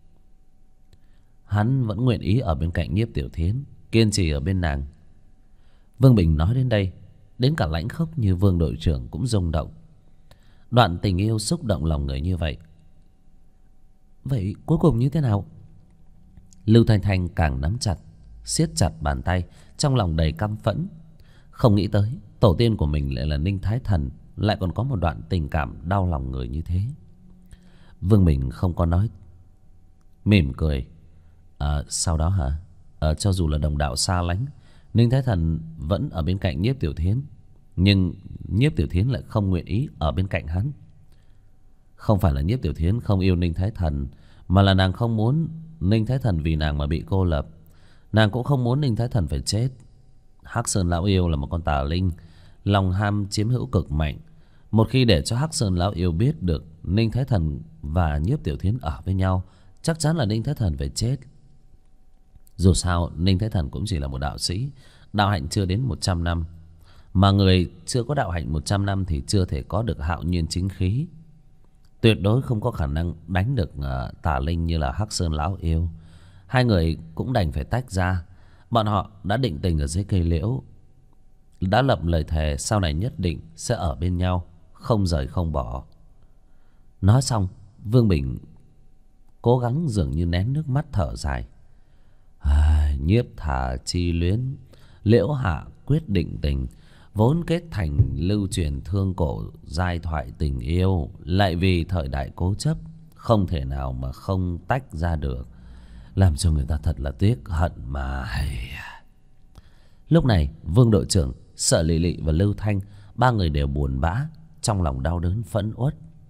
A: Hắn vẫn nguyện ý ở bên cạnh Nhiếp Tiểu Thiến, kiên trì ở bên nàng. Vương Bình nói đến đây, đến cả lãnh khốc như Vương đội trưởng cũng rung động. Đoạn tình yêu xúc động lòng người như vậy, vậy cuối cùng như thế nào? Lưu Thanh Thanh càng nắm chặt, siết chặt bàn tay, trong lòng đầy căm phẫn. Không nghĩ tới tổ tiên của mình lại là Ninh Thái Thần, lại còn có một đoạn tình cảm đau lòng người như thế. Vương Bình không có nói, mỉm cười Sau đó hả? Cho dù là đồng đạo xa lánh, Ninh Thái Thần vẫn ở bên cạnh Nhiếp Tiểu Thiến. Nhưng Nhiếp Tiểu Thiến lại không nguyện ý ở bên cạnh hắn. Không phải là Nhiếp Tiểu Thiến không yêu Ninh Thái Thần, mà là nàng không muốn Ninh Thái Thần vì nàng mà bị cô lập. Nàng cũng không muốn Ninh Thái Thần phải chết. Hắc Sơn Lão Yêu là một con tà linh, lòng ham chiếm hữu cực mạnh. Một khi để cho Hắc Sơn Lão Yêu biết được Ninh Thái Thần và Nhiếp Tiểu Thiến ở với nhau, chắc chắn là Ninh Thái Thần phải chết. Dù sao Ninh Thái Thần cũng chỉ là một đạo sĩ, đạo hạnh chưa đến 100 năm. Mà người chưa có đạo hạnh 100 năm thì chưa thể có được hạo nhiên chính khí. Tuyệt đối không có khả năng đánh được tà linh như là Hắc Sơn Lão Yêu. Hai người cũng đành phải tách ra. Bọn họ đã định tình ở dưới cây liễu, đã lập lời thề sau này nhất định sẽ ở bên nhau, không rời không bỏ. Nói xong, Vương Bình cố gắng dường như nén nước mắt thở dài. Nhiếp thà chi luyến, liễu hạ quyết định tình, vốn kết thành lưu truyền thương cổ giai thoại tình yêu, lại vì thời đại cố chấp không thể nào mà không tách ra được, làm cho người ta thật là tiếc hận mà. Lúc này Vương đội trưởng, Sở Lị Lị và Lưu Thanh, ba người đều buồn bã, trong lòng đau đớn phẫn uất.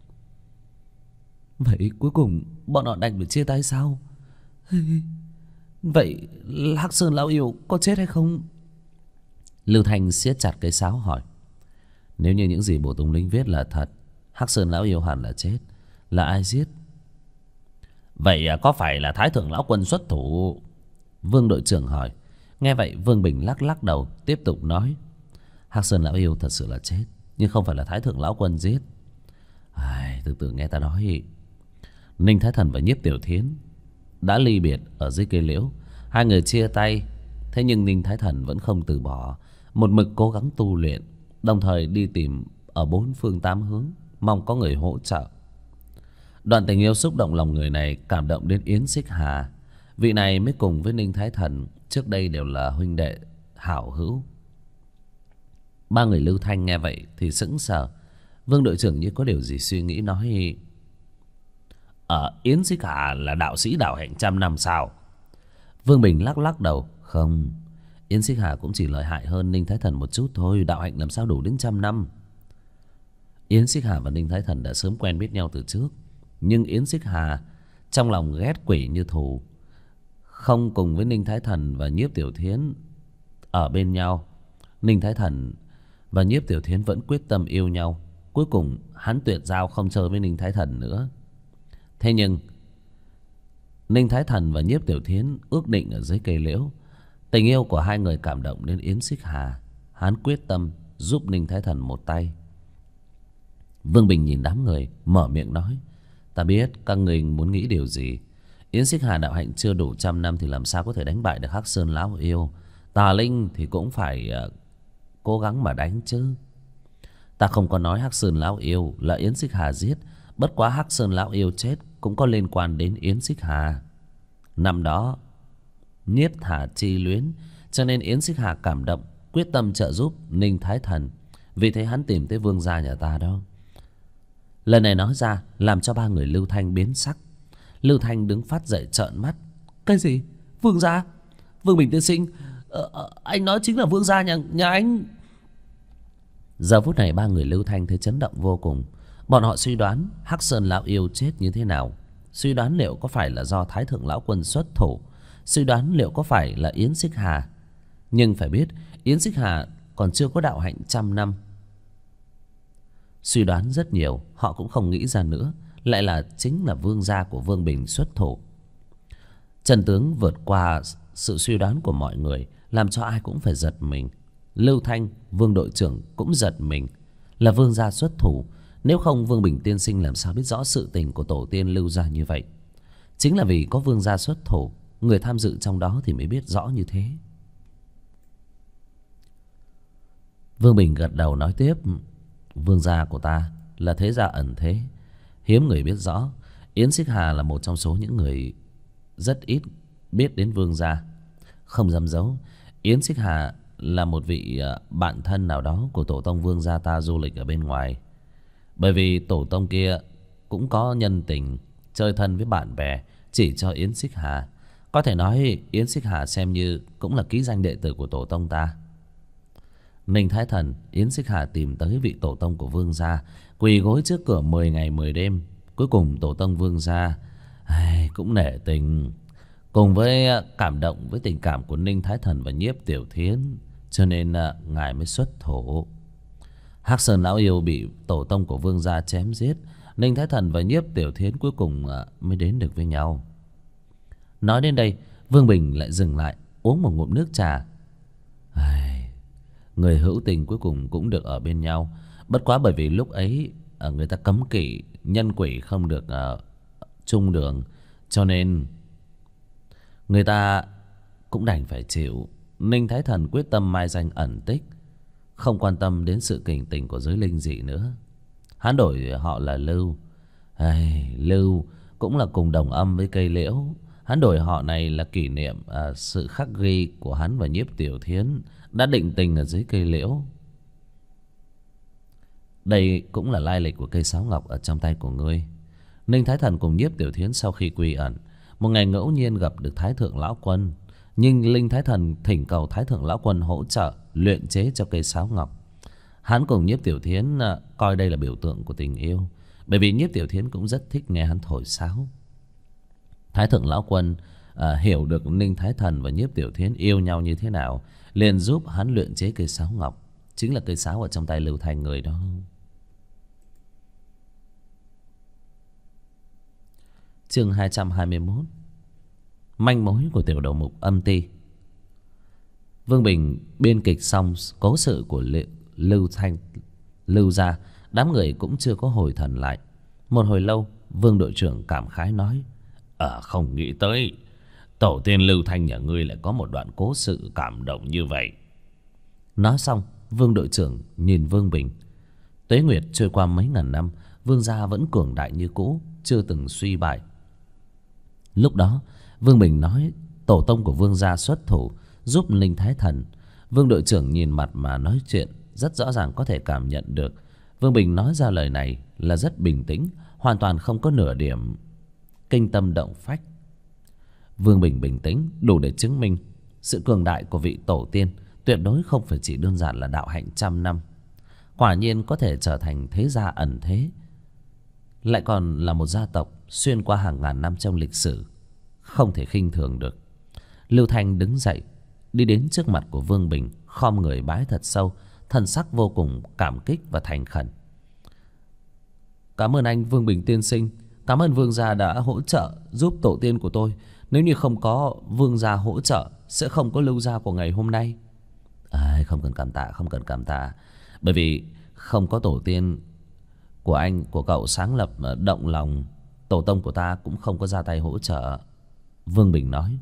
A: Vậy cuối cùng bọn họ đành phải chia tay sao? Vậy Hắc Sơn Lão Yêu có chết hay không? Lưu Thanh siết chặt cây sáo hỏi. Nếu như những gì Bổ Tùng Linh viết là thật, Hắc Sơn Lão Yêu hẳn là chết. Là ai giết? Vậy có phải là Thái Thượng Lão Quân xuất thủ? Vương đội trưởng hỏi. Nghe vậy Vương Bình lắc lắc đầu, tiếp tục nói. Hắc Sơn Lão Yêu thật sự là chết, nhưng không phải là Thái Thượng Lão Quân giết. Từ từ nghe ta nói. Ninh Thái Thần và Nhiếp Tiểu Thiến đã ly biệt ở dưới cây liễu. Hai người chia tay. Thế nhưng Ninh Thái Thần vẫn không từ bỏ, một mực cố gắng tu luyện, đồng thời đi tìm ở bốn phương tám hướng, mong có người hỗ trợ. Đoạn tình yêu xúc động lòng người này cảm động đến Yến Xích Hà. Vị này mới cùng với Ninh Thái Thần trước đây đều là huynh đệ hảo hữu. Ba người Lưu Thanh nghe vậy thì sững sờ. Vương đội trưởng như có điều gì suy nghĩ nói. Yến Xích Hà là đạo sĩ đạo hạnh 100 năm sao? Vương Bình lắc lắc đầu. Không, Yến Xích Hà cũng chỉ lợi hại hơn Ninh Thái Thần một chút thôi, đạo hạnh làm sao đủ đến 100 năm. Yến Xích Hà và Ninh Thái Thần đã sớm quen biết nhau từ trước, nhưng Yến Xích Hà trong lòng ghét quỷ như thù, không cùng với Ninh Thái Thần và Nhiếp Tiểu Thiến ở bên nhau. Ninh Thái Thần và Nhiếp Tiểu Thiến vẫn quyết tâm yêu nhau. Cuối cùng hắn tuyệt giao không chơi với Ninh Thái Thần nữa. Thế nhưng Ninh Thái Thần và Nhiếp Tiểu Thiến ước định ở dưới cây liễu. Tình yêu của hai người cảm động đến Yến Xích Hà. Hắn quyết tâm giúp Ninh Thái Thần một tay. Vương Bình nhìn đám người mở miệng nói. Ta biết các người muốn nghĩ điều gì. Yến Xích Hà đạo hạnh chưa đủ 100 năm thì làm sao có thể đánh bại được Hắc Sơn Lão Yêu. Tà linh thì cũng phải cố gắng mà đánh chứ. Ta không có nói Hắc Sơn Lão Yêu là Yến Xích Hà giết. Bất quá Hắc Sơn Lão Yêu chết cũng có liên quan đến Yến Xích Hà. Năm đó nhiếp thả chi luyến, cho nên Yến Xích Hà cảm động, quyết tâm trợ giúp Ninh Thái Thần. Vì thế hắn tìm tới vương gia nhà ta đó. Lần này nói ra làm cho ba người Lưu Thanh biến sắc. Lưu Thanh đứng phát dậy trợn mắt. Cái gì? Vương gia? Vương Bình tiên sinh, anh nói chính là vương gia nhà anh. Giờ phút này ba người Lưu Thanh thấy chấn động vô cùng. Bọn họ suy đoán Hắc Sơn Lão Yêu chết như thế nào, suy đoán liệu có phải là do Thái Thượng Lão Quân xuất thủ, suy đoán liệu có phải là Yến Xích Hà. Nhưng phải biết Yến Xích Hà còn chưa có đạo hạnh 100 năm. Suy đoán rất nhiều, họ cũng không nghĩ ra nữa, lại là chính là vương gia của Vương Bình xuất thủ. Chân tướng vượt qua sự suy đoán của mọi người, làm cho ai cũng phải giật mình. Lưu Thanh, Vương đội trưởng cũng giật mình. Là vương gia xuất thủ, nếu không Vương Bình tiên sinh làm sao biết rõ sự tình của tổ tiên Lưu gia như vậy. Chính là vì có vương gia xuất thủ, người tham dự trong đó thì mới biết rõ như thế. Vương Bình gật đầu nói tiếp. Vương gia của ta là thế gia ẩn thế, hiếm người biết rõ. Yến Xích Hà là một trong số những người rất ít biết đến vương gia. Không dám giấu, Yến Xích Hà là một vị bạn thân nào đó của tổ tông vương gia ta du lịch ở bên ngoài. Bởi vì tổ tông kia cũng có nhân tình chơi thân với bạn bè, chỉ cho Yến Xích Hà. Có thể nói Yến Xích Hà xem như cũng là ký danh đệ tử của tổ tông ta. Ninh Thái Thần, Yến Xích Hà tìm tới vị tổ tông của Vương gia, quỳ gối trước cửa 10 ngày 10 đêm. Cuối cùng tổ tông Vương gia cũng nể tình, cùng với cảm động với tình cảm của Ninh Thái Thần và Nhiếp Tiểu Thiến, cho nên ngài mới xuất thủ. Hắc Sơn lão yêu bị tổ tông của Vương gia chém giết, Ninh Thái Thần và Nhiếp Tiểu Thiến cuối cùng mới đến được với nhau. Nói đến đây, Vương Bình lại dừng lại uống một ngụm nước trà. Người hữu tình cuối cùng cũng được ở bên nhau. Bất quá bởi vì lúc ấy người ta cấm kỵ nhân quỷ không được chung đường, cho nên người ta cũng đành phải chịu. Ninh Thái Thần quyết tâm mai danh ẩn tích, không quan tâm đến sự kình tình của giới linh dị nữa. Hắn đổi họ là Lưu. Lưu cũng là cùng đồng âm với cây liễu. Hắn đổi họ này là kỷ niệm sự khắc ghi của hắn và Nhiếp Tiểu Thiến đã định tình ở dưới cây liễu. Đây cũng là lai lịch của cây sáo ngọc ở trong tay của ngươi. Ninh Thái Thần cùng Nhiếp Tiểu Thiến sau khi quy ẩn, một ngày ngẫu nhiên gặp được Thái Thượng Lão Quân. Nhưng Ninh Thái Thần thỉnh cầu Thái Thượng Lão Quân hỗ trợ luyện chế cho cây sáo ngọc. Hắn cùng Nhiếp Tiểu Thiến coi đây là biểu tượng của tình yêu, bởi vì Nhiếp Tiểu Thiến cũng rất thích nghe hắn thổi sáo. Thái Thượng Lão Quân hiểu được Ninh Thái Thần và Nhiếp Tiểu Thiến yêu nhau như thế nào, liền giúp hắn luyện chế cây sáo ngọc, chính là cây sáo ở trong tay Lưu Thanh người đó. Chương 221. Manh mối của tiểu đầu mục âm ti. Vương Bình biên kịch xong cố sự của Lưu gia, đám người cũng chưa có hồi thần lại. Một hồi lâu, Vương đội trưởng cảm khái nói: không nghĩ tới tổ tiên Lưu Thanh nhà ngươi lại có một đoạn cố sự cảm động như vậy. Nói xong, Vương đội trưởng nhìn Vương Bình. Tuế nguyệt trôi qua mấy ngàn năm, Vương gia vẫn cường đại như cũ, chưa từng suy bại. Lúc đó Vương Bình nói tổ tông của Vương gia xuất thủ giúp Ninh Thái Thần. Vương đội trưởng nhìn mặt mà nói chuyện, rất rõ ràng có thể cảm nhận được Vương Bình nói ra lời này là rất bình tĩnh, hoàn toàn không có nửa điểm kinh tâm động phách. Vương Bình bình tĩnh đủ để chứng minh sự cường đại của vị tổ tiên tuyệt đối không phải chỉ đơn giản là đạo hạnh trăm năm. Quả nhiên có thể trở thành thế gia ẩn thế, lại còn là một gia tộc xuyên qua hàng ngàn năm trong lịch sử, không thể khinh thường được. Lưu Thanh đứng dậy, đi đến trước mặt của Vương Bình, khom người bái thật sâu, thần sắc vô cùng cảm kích và thành khẩn. Cảm ơn anh Vương Bình tiên sinh, cảm ơn Vương gia đã hỗ trợ giúp tổ tiên của tôi. Nếu như không có Vương gia hỗ trợ, sẽ không có Lưu gia của ngày hôm nay. Không cần cảm tạ, không cần cảm tạ. Bởi vì không có tổ tiên của anh, của cậu sáng lập động lòng, tổ tông của ta cũng không có ra tay hỗ trợ. Vương Bình nói.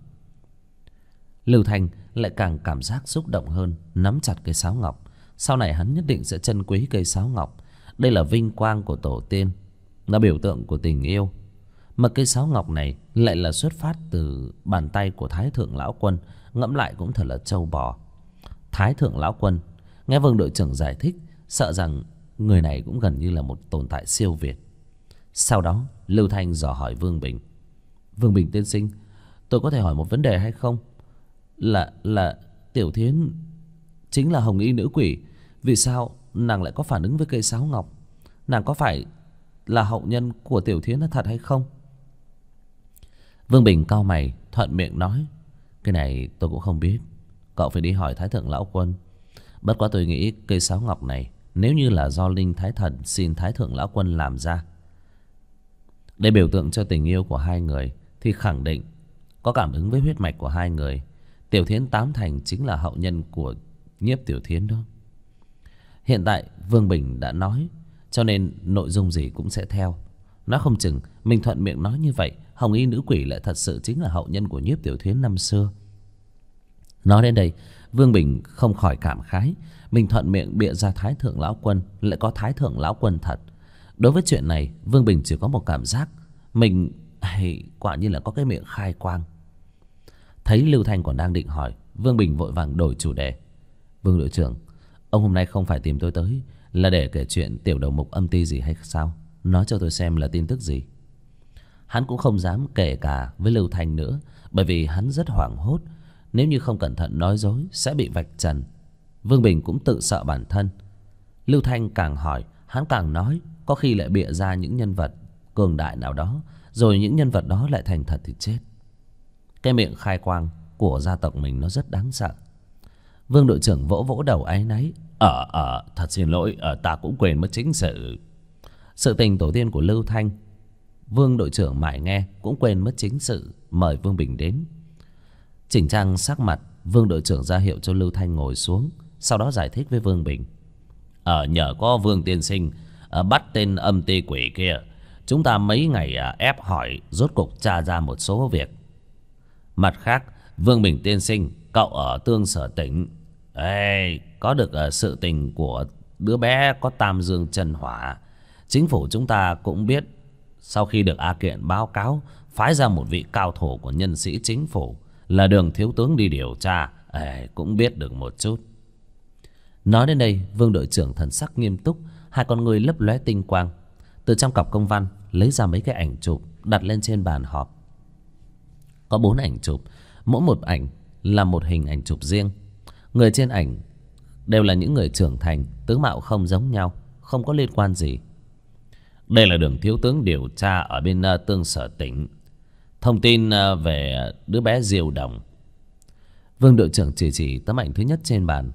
A: Lưu Thanh lại càng cảm giác xúc động hơn, nắm chặt cây sáo ngọc. Sau này hắn nhất định sẽ trân quý cây sáo ngọc. Đây là vinh quang của tổ tiên, là biểu tượng của tình yêu. Mà cây sáo ngọc này lại là xuất phát từ bàn tay của Thái Thượng Lão Quân. Ngẫm lại cũng thật là trâu bò. Thái Thượng Lão Quân nghe Vương đội trưởng giải thích, sợ rằng người này cũng gần như là một tồn tại siêu việt. Sau đó Lưu Thanh dò hỏi Vương Bình: Vương Bình tiên sinh, tôi có thể hỏi một vấn đề hay không? Là Tiểu Thiến chính là hồng y nữ quỷ, vì sao nàng lại có phản ứng với cây sáo ngọc? Nàng có phải là hậu nhân của Tiểu Thiến là thật hay không? Vương Bình cau mày, thuận miệng nói: Cái này tôi cũng không biết, cậu phải đi hỏi Thái Thượng Lão Quân. Bất quá tôi nghĩ cây sáo ngọc này nếu như là do Linh Thái Thần xin Thái Thượng Lão Quân làm ra để biểu tượng cho tình yêu của hai người, thì khẳng định có cảm ứng với huyết mạch của hai người. Tiểu Thiến tám thành chính là hậu nhân của Nhiếp Tiểu Thiến đó. Hiện tại Vương Bình đã nói, cho nên nội dung gì cũng sẽ theo. Nói không chừng mình thuận miệng nói như vậy, hồng y nữ quỷ lại thật sự chính là hậu nhân của Nhiếp Tiểu Thiến năm xưa. Nói đến đây, Vương Bình không khỏi cảm khái. Mình thuận miệng bịa ra Thái Thượng Lão Quân, lại có Thái Thượng Lão Quân thật. Đối với chuyện này, Vương Bình chỉ có một cảm giác, mình quả nhiên là có cái miệng khai quang. Thấy Lưu Thanh còn đang định hỏi, Vương Bình vội vàng đổi chủ đề: Vương đội trưởng, ông hôm nay không phải tìm tôi tới là để kể chuyện tiểu đầu mục âm ti gì hay sao? Nói cho tôi xem là tin tức gì. Hắn cũng không dám kể cả với Lưu Thanh nữa, bởi vì hắn rất hoảng hốt. Nếu như không cẩn thận nói dối sẽ bị vạch trần. Vương Bình cũng tự sợ bản thân. Lưu Thanh càng hỏi hắn càng nói, có khi lại bịa ra những nhân vật cường đại nào đó, rồi những nhân vật đó lại thành thật thì chết. Cái miệng khai quang của gia tộc mình nó rất đáng sợ. Vương đội trưởng vỗ vỗ đầu áy náy. Thật xin lỗi, ta cũng quên mất chính sự. Sự tình tổ tiên của Lưu Thanh, Vương đội trưởng mải nghe cũng quên mất chính sự, mời Vương Bình đến. Chỉnh trang sắc mặt, Vương đội trưởng ra hiệu cho Lưu Thanh ngồi xuống, sau đó giải thích với Vương Bình. Nhờ có Vương tiên sinh bắt tên âm ty quỷ kia, chúng ta mấy ngày ép hỏi, rốt cục tra ra một số việc. Mặt khác, Vương Bình tiên sinh, cậu ở Tương Sở tỉnh có được sự tình của đứa bé có tam dương chân hỏa. Chính phủ chúng ta cũng biết. Sau khi được A Kiện báo cáo, phái ra một vị cao thủ của nhân sĩ chính phủ là Đường thiếu tướng đi điều tra, cũng biết được một chút. Nói đến đây, Vương đội trưởng thần sắc nghiêm túc, hai con người lấp lóe tinh quang. Từ trong cặp công văn lấy ra mấy cái ảnh chụp đặt lên trên bàn họp. Có 4 ảnh chụp, mỗi một ảnh là một hình ảnh chụp riêng. Người trên ảnh đều là những người trưởng thành, tướng mạo không giống nhau, không có liên quan gì. Đây là Đường thiếu tướng điều tra ở bên Tương Sở tỉnh. Thông tin về đứa bé Diêu Đồng. Vương đội trưởng chỉ tấm ảnh thứ nhất trên bàn.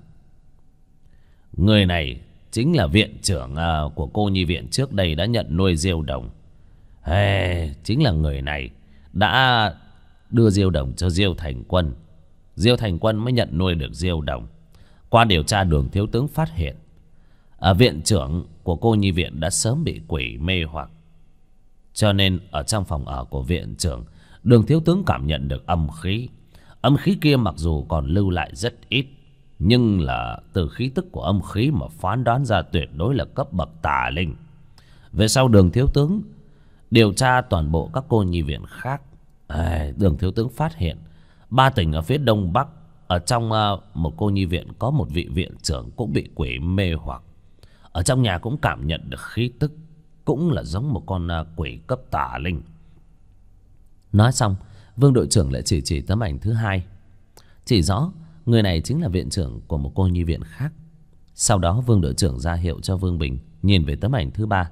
A: Người này chính là viện trưởng của cô nhi viện trước đây đã nhận nuôi Diêu Đồng. Chính là người này đã đưa Diêu Đồng cho Diêu Thành Quân. Diêu Thành Quân mới nhận nuôi được Diêu Đồng. Qua điều tra, Đường thiếu tướng phát hiện viện trưởng của cô nhi viện đã sớm bị quỷ mê hoặc, cho nên ở trong phòng ở của viện trưởng, Đường thiếu tướng cảm nhận được âm khí. Âm khí kia mặc dù còn lưu lại rất ít, nhưng là từ khí tức của âm khí mà phán đoán ra tuyệt đối là cấp bậc tà linh. Về sau Đường thiếu tướng điều tra toàn bộ các cô nhi viện khác, Đường thiếu tướng phát hiện 3 tỉnh ở phía đông bắc, ở trong một cô nhi viện có một vị viện trưởng cũng bị quỷ mê hoặc. Ở trong nhà cũng cảm nhận được khí tức, cũng là giống một con quỷ cấp tà linh. Nói xong, Vương đội trưởng lại chỉ tấm ảnh thứ hai, chỉ rõ người này chính là viện trưởng của một cô nhi viện khác. Sau đó Vương đội trưởng ra hiệu cho Vương Bình nhìn về tấm ảnh thứ 3.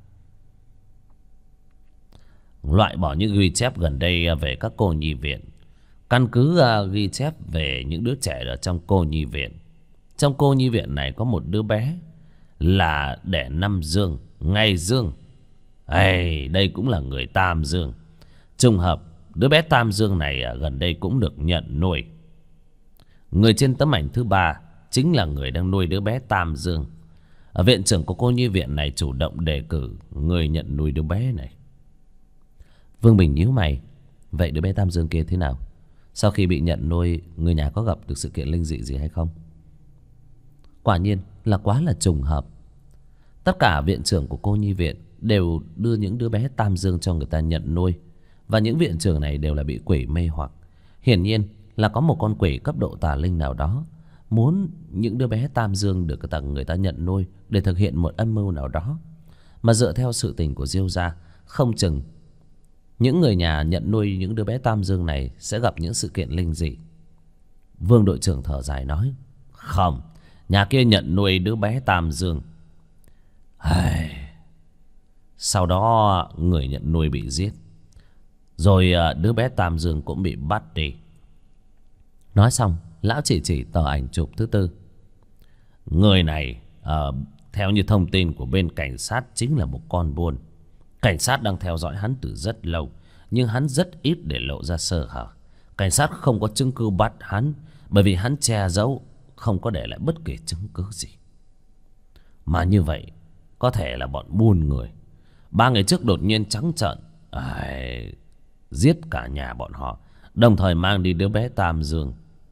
A: Loại bỏ những ghi chép gần đây về các cô nhi viện, căn cứ ghi chép về những đứa trẻ ở trong cô nhi viện. Trong cô nhi viện này có một đứa bé là đẻ năm dương, ngày dương. Đây cũng là người tam dương. Trùng hợp đứa bé tam dương này gần đây cũng được nhận nuôi. Người trên tấm ảnh thứ 3 chính là người đang nuôi đứa bé tam dương. Viện trưởng của cô nhi viện này chủ động đề cử người nhận nuôi đứa bé này. Vương Bình nhíu mày. Vậy đứa bé tam dương kia thế nào? Sau khi bị nhận nuôi, người nhà có gặp được sự kiện linh dị gì hay không? Quả nhiên là quá là trùng hợp. Tất cả viện trưởng của cô nhi viện đều đưa những đứa bé tam dương cho người ta nhận nuôi. Và những viện trưởng này đều là bị quỷ mê hoặc. Hiển nhiên là có một con quỷ cấp độ tà linh nào đó muốn những đứa bé tam dương được người ta nhận nuôi để thực hiện một âm mưu nào đó. Mà dựa theo sự tình của Diêu gia, không chừng những người nhà nhận nuôi những đứa bé tam dương này sẽ gặp những sự kiện linh dị. Vương đội trưởng thở dài nói, không, nhà kia nhận nuôi đứa bé tam dương, sau đó người nhận nuôi bị giết, rồi đứa bé tam dương cũng bị bắt đi. Nói xong, lão chỉ tờ ảnh chụp thứ 4. Người này theo như thông tin của bên cảnh sát chính là một con buôn. Cảnh sát đang theo dõi hắn từ rất lâu, nhưng hắn rất ít để lộ ra sơ hở. Cảnh sát không có chứng cứ bắt hắn, bởi vì hắn che giấu, không có để lại bất kỳ chứng cứ gì. Mà như vậy có thể là bọn buôn người 3 ngày trước đột nhiên trắng trợn giết cả nhà bọn họ, đồng thời mang đi đứa bé tam dương.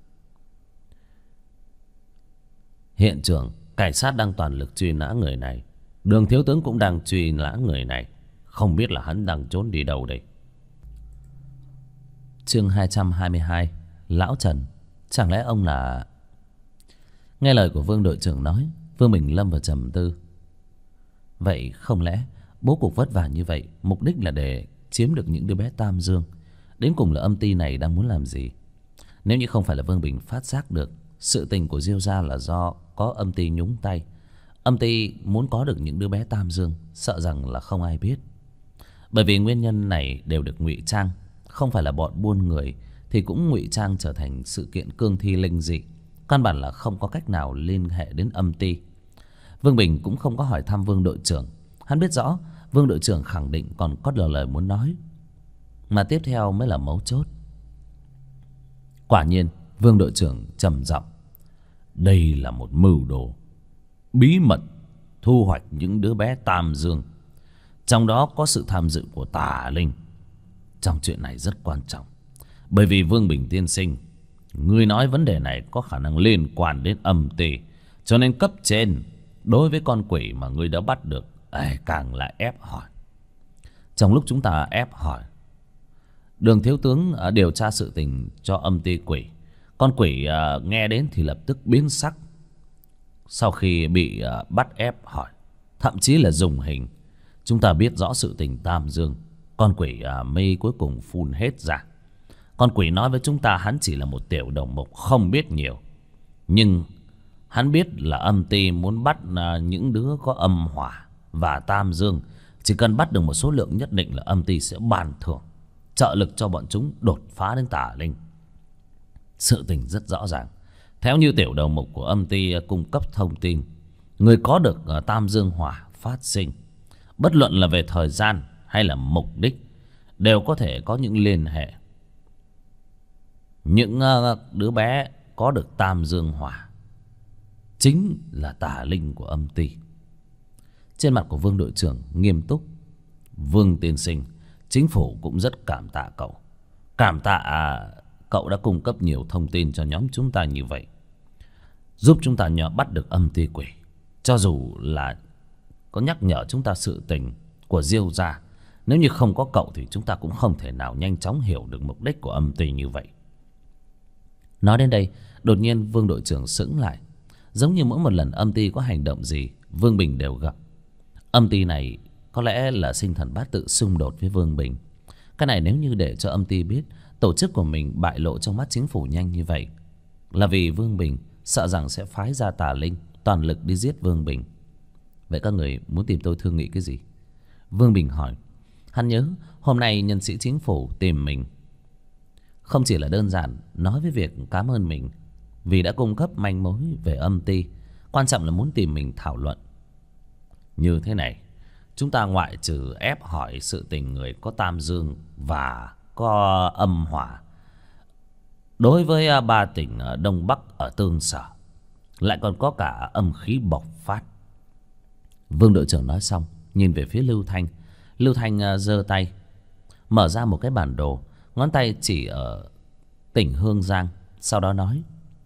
A: Hiện trường cảnh sát đang toàn lực truy nã người này. Đường thiếu tướng cũng đang truy nã người này. Không biết là hắn đang trốn đi đâu đây. Chương 222. Lão Trần. Chẳng lẽ ông là... Nghe lời của Vương đội trưởng nói, Vương Bình lâm vào trầm tư. Vậy không lẽ bố cục vất vả như vậy mục đích là để chiếm được những đứa bé tam dương, Đến cùng là âm ty này đang muốn làm gì? Nếu như không phải là Vương Bình phát giác được sự tình của Diêu gia là do có âm ty nhúng tay, âm ty muốn có được những đứa bé Tam Dương, sợ rằng là không ai biết. Bởi vì nguyên nhân này đều được ngụy trang, không phải là bọn buôn người thì cũng ngụy trang trở thành sự kiện cương thi linh dị, căn bản là không có cách nào liên hệ đến âm ty. Vương Bình cũng không có hỏi thăm Vương đội trưởng. Hắn biết rõ Vương đội trưởng khẳng định còn có lời muốn nói, mà tiếp theo mới là mấu chốt. Quả nhiên Vương đội trưởng trầm giọng: đây là một mưu đồ bí mật thu hoạch những đứa bé Tam Dương, trong đó có sự tham dự của tà linh. Trong chuyện này rất quan trọng, bởi vì Vương Bình tiên sinh, ngươi nói vấn đề này có khả năng liên quan đến âm ty, cho nên cấp trên đối với con quỷ mà ngươi đã bắt được càng lại ép hỏi. Trong lúc chúng ta ép hỏi, Đường thiếu tướng điều tra sự tình cho âm ty quỷ. Con quỷ nghe đến thì lập tức biến sắc. Sau khi bị bắt ép hỏi, thậm chí là dùng hình, chúng ta biết rõ sự tình Tam Dương. Con quỷ mê cuối cùng phun hết ra. Con quỷ nói với chúng ta hắn chỉ là một tiểu đồng mục, không biết nhiều. Nhưng hắn biết là âm ty muốn bắt những đứa có âm hỏa và Tam Dương. Chỉ cần bắt được một số lượng nhất định là âm ty sẽ ban thưởng, trợ lực cho bọn chúng đột phá đến tà linh. Sự tình rất rõ ràng. Theo như tiểu đầu mục của âm ty cung cấp thông tin, người có được Tam Dương hỏa phát sinh, bất luận là về thời gian hay là mục đích, đều có thể có những liên hệ. Những đứa bé có được Tam Dương hỏa chính là tà linh của âm ty. Trên mặt của Vương đội trưởng nghiêm túc: Vương tiên sinh, chính phủ cũng rất cảm tạ cậu. Cảm tạ cậu đã cung cấp nhiều thông tin cho nhóm chúng ta như vậy, giúp chúng ta bắt được âm ty quỷ. Cho dù là có nhắc nhở chúng ta sự tình của Diêu gia, nếu như không có cậu thì chúng ta cũng không thể nào nhanh chóng hiểu được mục đích của âm ty như vậy. Nói đến đây, đột nhiên Vương đội trưởng sững lại. Giống như mỗi một lần âm ty có hành động gì, Vương Bình đều gặp. Âm ty này có lẽ là sinh thần bát tự xung đột với Vương Bình. Cái này nếu như để cho âm ty biết tổ chức của mình bại lộ trong mắt chính phủ nhanh như vậy, là vì Vương Bình sợ rằng sẽ phái ra tà linh toàn lực đi giết Vương Bình. Vậy các người muốn tìm tôi thương nghị cái gì? Vương Bình hỏi. Hắn nhớ hôm nay nhân sĩ chính phủ tìm mình không chỉ là đơn giản nói với việc cảm ơn mình vì đã cung cấp manh mối về âm ty, quan trọng là muốn tìm mình thảo luận. Như thế này, chúng ta ngoại trừ ép hỏi sự tình người có Tam Dương và có âm hỏa đối với 3 tỉnh Đông Bắc ở Tương Sở, lại còn có cả âm khí bộc phát. Vương đội trưởng nói xong nhìn về phía Lưu Thanh. Lưu Thanh giơ tay mở ra một cái bản đồ, ngón tay chỉ ở tỉnh Hương Giang, sau đó nói: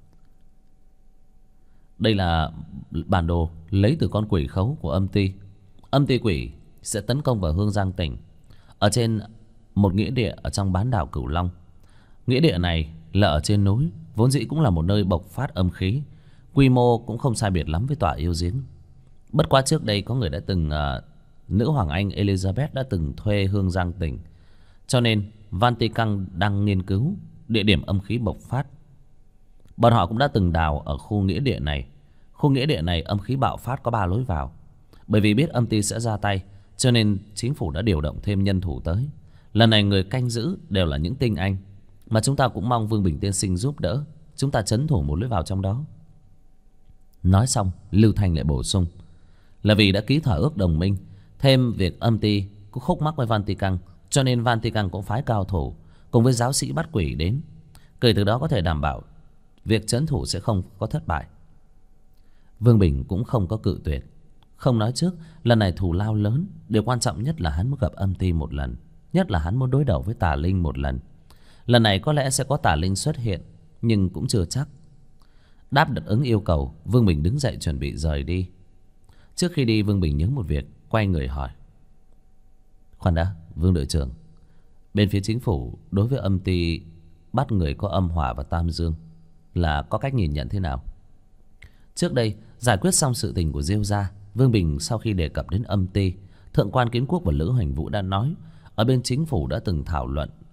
A: đây là bản đồ lấy từ con quỷ khấu của âm ty. Âm ty quỷ sẽ tấn công vào Hương Giang tỉnh, ở trên một nghĩa địa ở trong bán đảo Cửu Long. Nghĩa địa này là ở trên núi, vốn dĩ cũng là một nơi bộc phát âm khí, quy mô cũng không sai biệt lắm với tòa yêu giếng. Bất quá trước đây có người đã từng nữ hoàng Anh Elizabeth đã từng thuê Hương Giang tỉnh, cho nên Vatican đang nghiên cứu địa điểm âm khí bộc phát. Bọn họ cũng đã từng đào ở khu nghĩa địa này. Khu nghĩa địa này âm khí bạo phát có 3 lối vào. Bởi vì biết âm ty sẽ ra tay, cho nên chính phủ đã điều động thêm nhân thủ tới. Lần này người canh giữ đều là những tinh anh, mà chúng ta cũng mong Vương Bình tiên sinh giúp đỡ, chúng ta trấn thủ một lối vào trong đó. Nói xong, Lưu Thanh lại bổ sung: là vì đã ký thỏa ước đồng minh, thêm việc âm ty cũng khúc mắc với Vatican, cho nên Vatican cũng phái cao thủ cùng với giáo sĩ bắt quỷ đến. Kể từ đó có thể đảm bảo việc trấn thủ sẽ không có thất bại. Vương Bình cũng không có cự tuyệt. Không nói trước, lần này thù lao lớn. Điều quan trọng nhất là hắn muốn gặp âm ty một lần, nhất là hắn muốn đối đầu với tà linh một lần. Lần này có lẽ sẽ có tà linh xuất hiện, nhưng cũng chưa chắc. Đáp được ứng yêu cầu, Vương Bình đứng dậy chuẩn bị rời đi. Trước khi đi, Vương Bình nhớ một việc, quay người hỏi: khoan đã, Vương đội trưởng, bên phía chính phủ đối với âm ty bắt người có âm hỏa và Tam Dương là có cách nhìn nhận thế nào? Trước đây giải quyết xong sự tình của Diêu gia, Vương Bình sau khi đề cập đến âm ty, Thượng quan Kiến Quốc và Lữ Hoành Vũ đã nói ở bên chính phủ đã từng thảo luận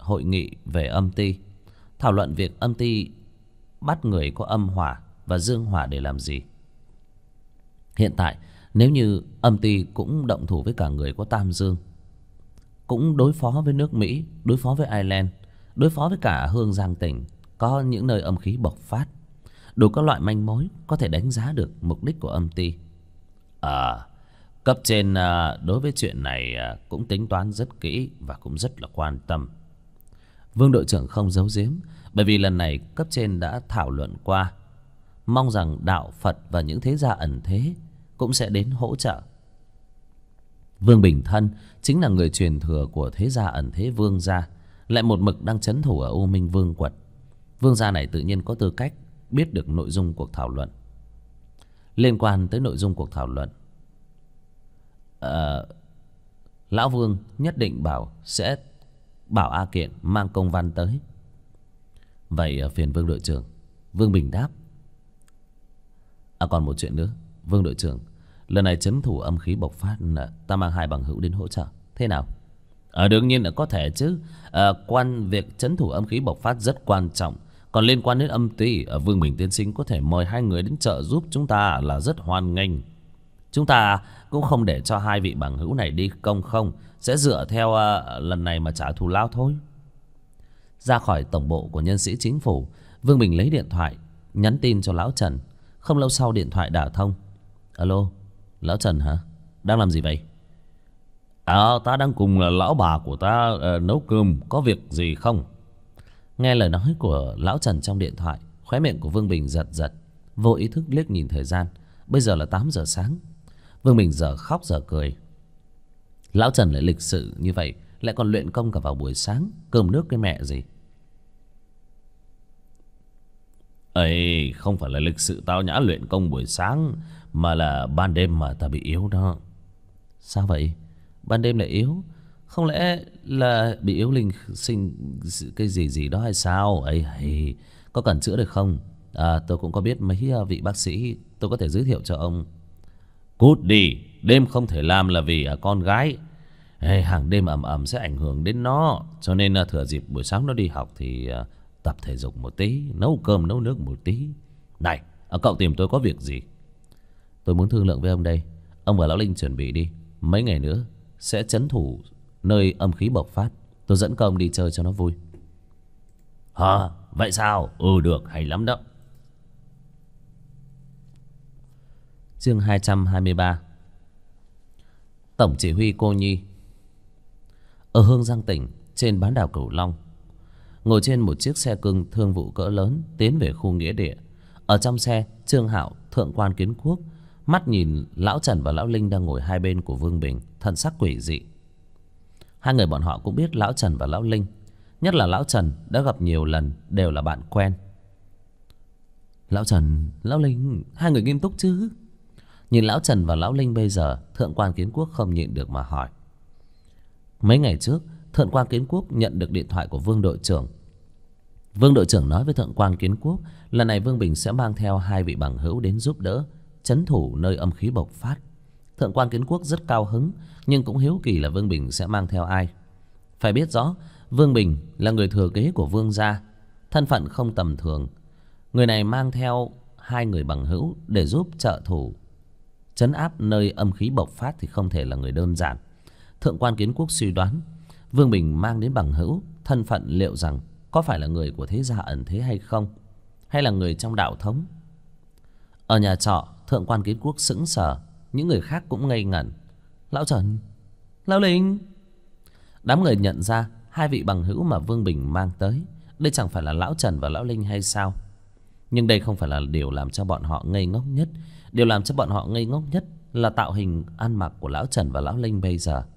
A: hội nghị về âm ti, thảo luận việc âm ti bắt người có âm hỏa và dương hỏa để làm gì. Hiện tại nếu như âm ti cũng động thủ với cả người có tam dương, cũng đối phó với nước Mỹ, đối phó với Ireland, đối phó với cả Hương Giang tỉnh, có những nơi âm khí bộc phát, đủ các loại manh mối có thể đánh giá được mục đích của âm ty. Cấp trên đối với chuyện này cũng tính toán rất kỹ và cũng rất là quan tâm. Vương đội trưởng không giấu giếm, bởi vì lần này cấp trên đã thảo luận qua, mong rằng đạo Phật và những thế gia ẩn thế cũng sẽ đến hỗ trợ. Vương Bình Thân chính là người truyền thừa của thế gia ẩn thế Vương gia, lại một mực đang trấn thủ ở U Minh Vương quật. Vương gia này tự nhiên có tư cách biết được nội dung cuộc thảo luận. Liên quan tới nội dung cuộc thảo luận, Lão Vương nhất định sẽ bảo A Kiện mang công văn tới. Vậy phiền Vương đội trưởng. Vương Bình đáp. Còn một chuyện nữa, Vương đội trưởng, lần này trấn thủ âm khí bộc phát, ta mang 2 bằng hữu đến hỗ trợ, thế nào? Đương nhiên là có thể chứ. Việc trấn thủ âm khí bộc phát rất quan trọng. Còn liên quan đến âm ty, Vương Bình tiên sinh có thể mời 2 người đến trợ giúp chúng ta là rất hoan nghênh. Chúng ta cũng không để cho 2 vị bằng hữu này đi công không, sẽ dựa theo lần này mà trả thù lao thôi. Ra khỏi tổng bộ của nhân sĩ chính phủ, Vương Bình lấy điện thoại nhắn tin cho Lão Trần. Không lâu sau điện thoại đả thông. Alo, Lão Trần hả? Đang làm gì vậy? Ta đang cùng lão bà của ta nấu cơm, có việc gì không? Nghe lời nói của Lão Trần trong điện thoại, khóe miệng của Vương Bình giật giật, vô ý thức liếc nhìn thời gian. Bây giờ là 8 giờ sáng. Vương Bình giờ khóc giờ cười. Lão Trần lại lịch sự như vậy, lại còn luyện công cả vào buổi sáng, cơm nước cái mẹ gì. Ây, không phải là lịch sự tao nhã luyện công buổi sáng, mà là ban đêm mà ta bị yếu đó. Sao vậy? Ban đêm lại yếu? Không lẽ là bị yếu linh sinh cái gì đó hay sao? Ấy, có cần chữa được không? Tôi cũng có biết mấy vị bác sĩ, tôi có thể giới thiệu cho ông. Cút đi, đêm không thể làm là vì con gái. Hàng đêm ầm ầm sẽ ảnh hưởng đến nó. Cho nên thừa dịp buổi sáng nó đi học thì tập thể dục một tí, nấu cơm nấu nước một tí. Này, cậu tìm tôi có việc gì? Tôi muốn thương lượng với ông đây. Ông và Lão Linh chuẩn bị đi, mấy ngày nữa sẽ trấn thủ nơi âm khí bộc phát. Tôi dẫn các ông đi chơi cho nó vui. Hả? Vậy sao? Được, hay lắm đó. Chương 223. Tổng chỉ huy Cô Nhi. Ở Hương Giang tỉnh, trên bán đảo Cửu Long, ngồi trên một chiếc xe cưng thương vụ cỡ lớn tiến về khu nghĩa địa. Ở trong xe, Trương Hạo, Thượng quan Kiến Quốc mắt nhìn Lão Trần và Lão Linh đang ngồi hai bên của Vương Bình, thần sắc quỷ dị. Hai người bọn họ cũng biết Lão Trần và Lão Linh, nhất là Lão Trần đã gặp nhiều lần, đều là bạn quen. Lão Trần, Lão Linh, hai người nghiêm túc chứ? Nhìn Lão Trần và Lão Linh bây giờ, Thượng quan Kiến Quốc không nhịn được mà hỏi. Mấy ngày trước, Thượng quan Kiến Quốc nhận được điện thoại của Vương đội trưởng. Vương đội trưởng nói với Thượng quan Kiến Quốc, lần này Vương Bình sẽ mang theo hai vị bằng hữu đến giúp đỡ trấn thủ nơi âm khí bộc phát. Thượng quan Kiến Quốc rất cao hứng, nhưng cũng hiếu kỳ là Vương Bình sẽ mang theo ai. Phải biết rõ, Vương Bình là người thừa kế của Vương gia, thân phận không tầm thường. Người này mang theo hai người bằng hữu để giúp trợ thủ trấn áp nơi âm khí bộc phát thì không thể là người đơn giản. Thượng quan Kiến Quốc suy đoán Vương Bình mang đến bằng hữu, thân phận liệu rằng có phải là người của thế gia ẩn thế hay không, hay là người trong đạo thống. Ở nhà trọ, Thượng quan Kiến Quốc sững sờ, những người khác cũng ngây ngẩn. Lão Trần, Lão Linh. Đám người nhận ra hai vị bằng hữu mà Vương Bình mang tới, đây chẳng phải là Lão Trần và Lão Linh hay sao? Nhưng đây không phải là điều làm cho bọn họ ngây ngốc nhất. Điều làm cho bọn họ ngây ngốc nhất là tạo hình ăn mặc của Lão Trần và Lão Linh bây giờ.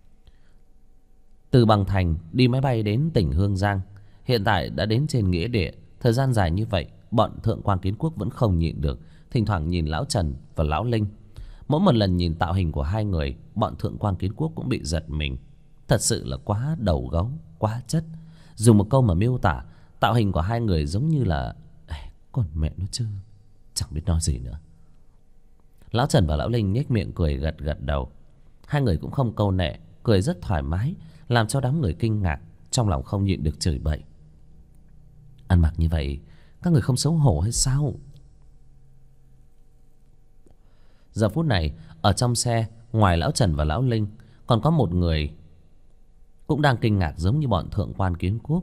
A: Từ Bằng Thành đi máy bay đến tỉnh Hương Giang, hiện tại đã đến trên nghĩa địa. Thời gian dài như vậy, bọn Thượng quan Kiến Quốc vẫn không nhịn được, thỉnh thoảng nhìn Lão Trần và Lão Linh. Mỗi một lần nhìn tạo hình của hai người, bọn Thượng quan Kiến Quốc cũng bị giật mình. Thật sự là quá đầu gấu, quá chất. Dùng một câu mà miêu tả, tạo hình của hai người giống như là con mẹ nó chứ, chẳng biết nói gì nữa. Lão Trần và Lão Linh nhếch miệng cười gật gật đầu. Hai người cũng không câu nệ, cười rất thoải mái, làm cho đám người kinh ngạc. trong lòng không nhịn được chửi bậy. Ăn mặc như vậy các người không xấu hổ hay sao? Giờ phút này ở trong xe, ngoài lão Trần và lão Linh, còn có một người cũng đang kinh ngạc giống như bọn thượng quan Kiến Quốc.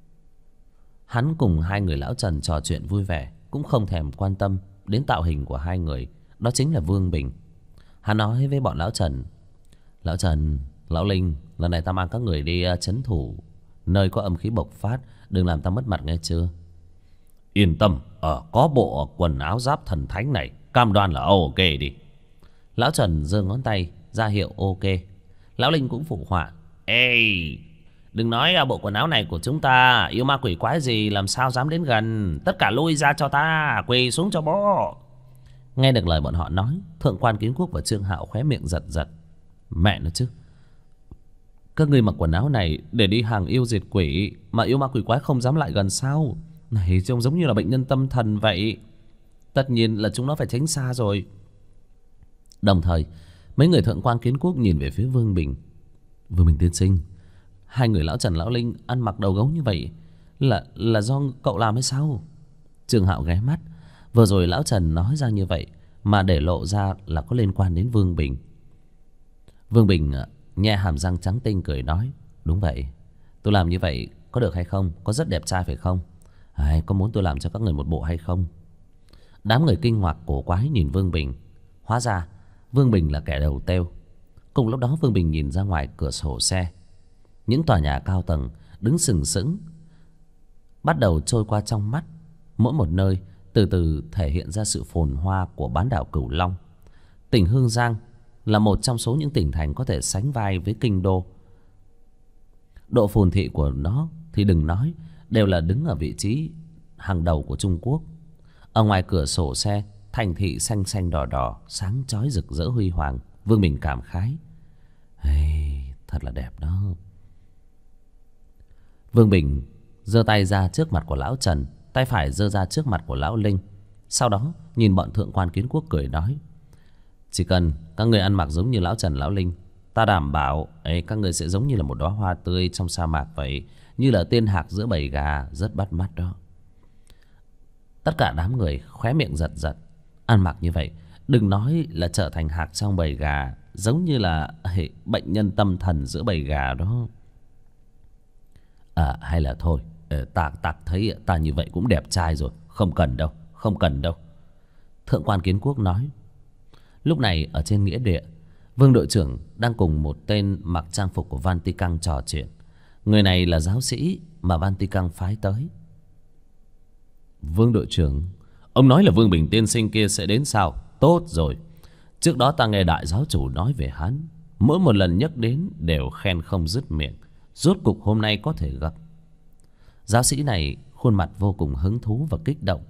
A: Hắn cùng hai người lão Trần trò chuyện vui vẻ, cũng không thèm quan tâm đến tạo hình của hai người. Đó chính là Vương Bình. Hắn nói với bọn lão Trần: Lão Trần, lão Linh, lần này ta mang các người đi trấn thủ nơi có âm khí bộc phát, đừng làm ta mất mặt nghe chưa? Yên tâm, có bộ quần áo giáp thần thánh này, cam đoan là ok đi. Lão Trần giơ ngón tay ra hiệu ok. Lão Linh cũng phụ họa: Ê, đừng nói bộ quần áo này của chúng ta, yêu ma quỷ quái gì làm sao dám đến gần. Tất cả lui ra cho ta, quỳ xuống cho bố. Nghe được lời bọn họ nói, thượng quan Kiến Quốc và Trương Hạo khóe miệng giật giật. Mẹ nó chứ, các ngươi mặc quần áo này để đi hàng yêu diệt quỷ mà yêu ma quỷ quái không dám lại gần sao? Này trông giống như là bệnh nhân tâm thần vậy. Tất nhiên là chúng nó phải tránh xa rồi. Đồng thời mấy người thượng quan Kiến Quốc nhìn về phía Vương Bình. Vương Bình tiên sinh, hai người lão Trần lão Linh ăn mặc đầu gấu như vậy là do cậu làm hay sao? Trương Hạo ghé mắt. Vừa rồi lão Trần nói ra như vậy mà để lộ ra là có liên quan đến Vương Bình. Vương Bình nhe hàm răng trắng tinh cười nói: Đúng vậy, tôi làm như vậy có được hay không? Có rất đẹp trai phải không? Có muốn tôi làm cho các người một bộ hay không? Đám người kinh ngạc cổ quái nhìn Vương Bình. Hóa ra Vương Bình là kẻ đầu têu. Cùng lúc đó Vương Bình nhìn ra ngoài cửa sổ xe. Những tòa nhà cao tầng đứng sừng sững bắt đầu trôi qua trong mắt. Mỗi một nơi từ từ thể hiện ra sự phồn hoa của bán đảo Cửu Long. Tỉnh Hương Giang là một trong số những tỉnh thành có thể sánh vai với kinh đô. Độ phồn thị của nó thì đừng nói, đều là đứng ở vị trí hàng đầu của Trung Quốc. Ở ngoài cửa sổ xe, thành thị xanh xanh đỏ đỏ, sáng chói rực rỡ huy hoàng. Vương Bình cảm khái: thật là đẹp đó. Vương Bình giơ tay ra trước mặt của lão Trần, tay phải giơ ra trước mặt của lão Linh. Sau đó nhìn bọn thượng quan Kiến Quốc cười nói: Chỉ cần các người ăn mặc giống như lão Trần lão Linh, ta đảm bảo các người sẽ giống như là một đóa hoa tươi trong sa mạc vậy, như là tiên hạc giữa bầy gà, rất bắt mắt đó. Tất cả đám người khóe miệng giật giật. Ăn mặc như vậy đừng nói là trở thành hạc trong bầy gà, giống như là bệnh nhân tâm thần giữa bầy gà đó. Hay là thôi, ta thấy ta như vậy cũng đẹp trai rồi, không cần đâu, không cần đâu. Thượng quan Kiến Quốc nói. Lúc này ở trên nghĩa địa, Vương đội trưởng đang cùng một tên mặc trang phục của Van Ti Căng trò chuyện. Người này là giáo sĩ mà Van Ti Căng phái tới. Vương đội trưởng, ông nói là Vương Bình tiên sinh kia sẽ đến sao? Tốt rồi. Trước đó ta nghe đại giáo chủ nói về hắn, mỗi một lần nhắc đến đều khen không dứt miệng. Rốt cục hôm nay có thể gặp. Giáo sĩ này khuôn mặt vô cùng hứng thú và kích động.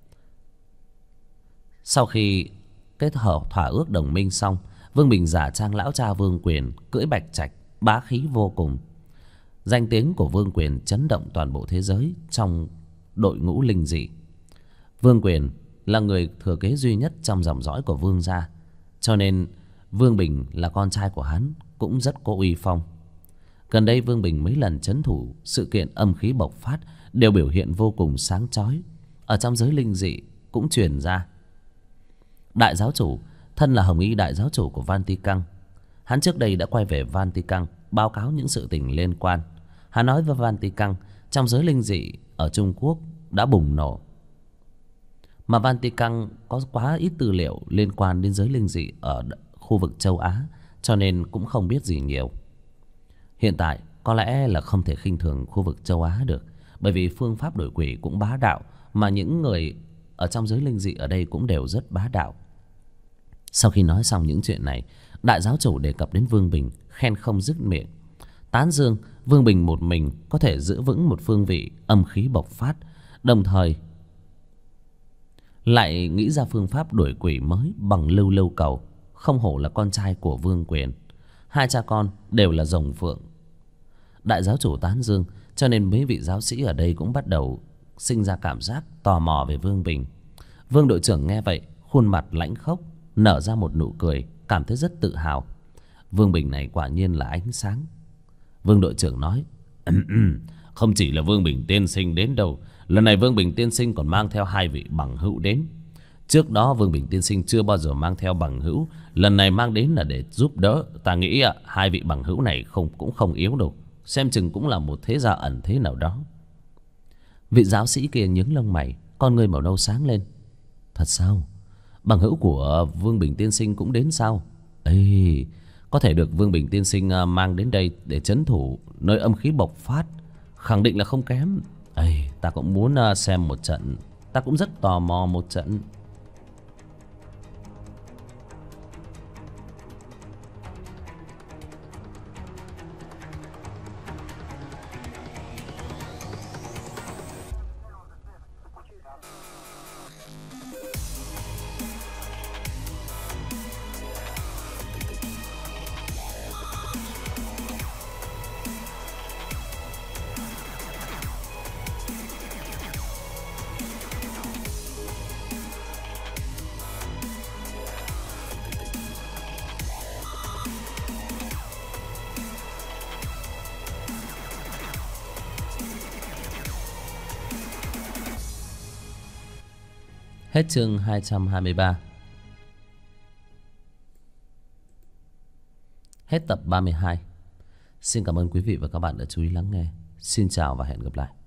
A: Sau khi kết thỏa ước đồng minh xong, Vương Bình giả trang lão cha Vương Quyền, cưỡi bạch trạch, bá khí vô cùng. Danh tiếng của Vương Quyền chấn động toàn bộ thế giới trong đội ngũ linh dị. Vương Quyền là người thừa kế duy nhất trong dòng dõi của Vương gia, cho nên Vương Bình là con trai của hắn cũng rất có uy phong. Gần đây Vương Bình mấy lần trấn thủ sự kiện âm khí bộc phát đều biểu hiện vô cùng sáng chói. Ở trong giới linh dị cũng truyền ra. Đại giáo chủ, thân là Hồng Y đại giáo chủ của Van Ti Căng, hắn trước đây đã quay về Van Ti Căng báo cáo những sự tình liên quan. Hắn nói với Van Ti Căng, trong giới linh dị ở Trung Quốc đã bùng nổ, mà Van Ti Căng có quá ít tư liệu liên quan đến giới linh dị ở khu vực châu Á, cho nên cũng không biết gì nhiều. Hiện tại có lẽ là không thể khinh thường khu vực châu Á được, bởi vì phương pháp đổi quỷ cũng bá đạo, mà những người ở trong giới linh dị ở đây cũng đều rất bá đạo. Sau khi nói xong những chuyện này, đại giáo chủ đề cập đến Vương Bình, khen không dứt miệng, tán dương Vương Bình một mình có thể giữ vững một phương vị âm khí bộc phát, đồng thời lại nghĩ ra phương pháp đuổi quỷ mới bằng lưu lưu cầu. Không hổ là con trai của Vương Quyền, hai cha con đều là rồng phượng. Đại giáo chủ tán dương, cho nên mấy vị giáo sĩ ở đây cũng bắt đầu sinh ra cảm giác tò mò về Vương Bình. Vương đội trưởng nghe vậy, khuôn mặt lãnh khốc, nở ra một nụ cười, cảm thấy rất tự hào. Vương Bình này quả nhiên là ánh sáng. Vương đội trưởng nói:
B: Không chỉ là Vương Bình tiên sinh đến đâu, lần này Vương Bình tiên sinh còn mang theo 2 vị bằng hữu đến. Trước đó Vương Bình tiên sinh chưa bao giờ mang theo bằng hữu, lần này mang đến là để giúp đỡ. Ta nghĩ 2 vị bằng hữu này cũng không yếu đâu, xem chừng cũng là một thế gia ẩn thế nào đó.
A: Vị giáo sĩ kia nhướng lông mày, con ngươi màu nâu sáng lên. Thật sao? Bằng hữu của Vương Bình tiên sinh cũng đến sao? Ê, có thể được Vương Bình tiên sinh mang đến đây để trấn thủ nơi âm khí bộc phát, khẳng định là không kém. Ê, ta cũng muốn xem một trận. Ta cũng rất tò mò một trận. Hết chương 223. Hết tập 32. Xin cảm ơn quý vị và các bạn đã chú ý lắng nghe. Xin chào và hẹn gặp lại.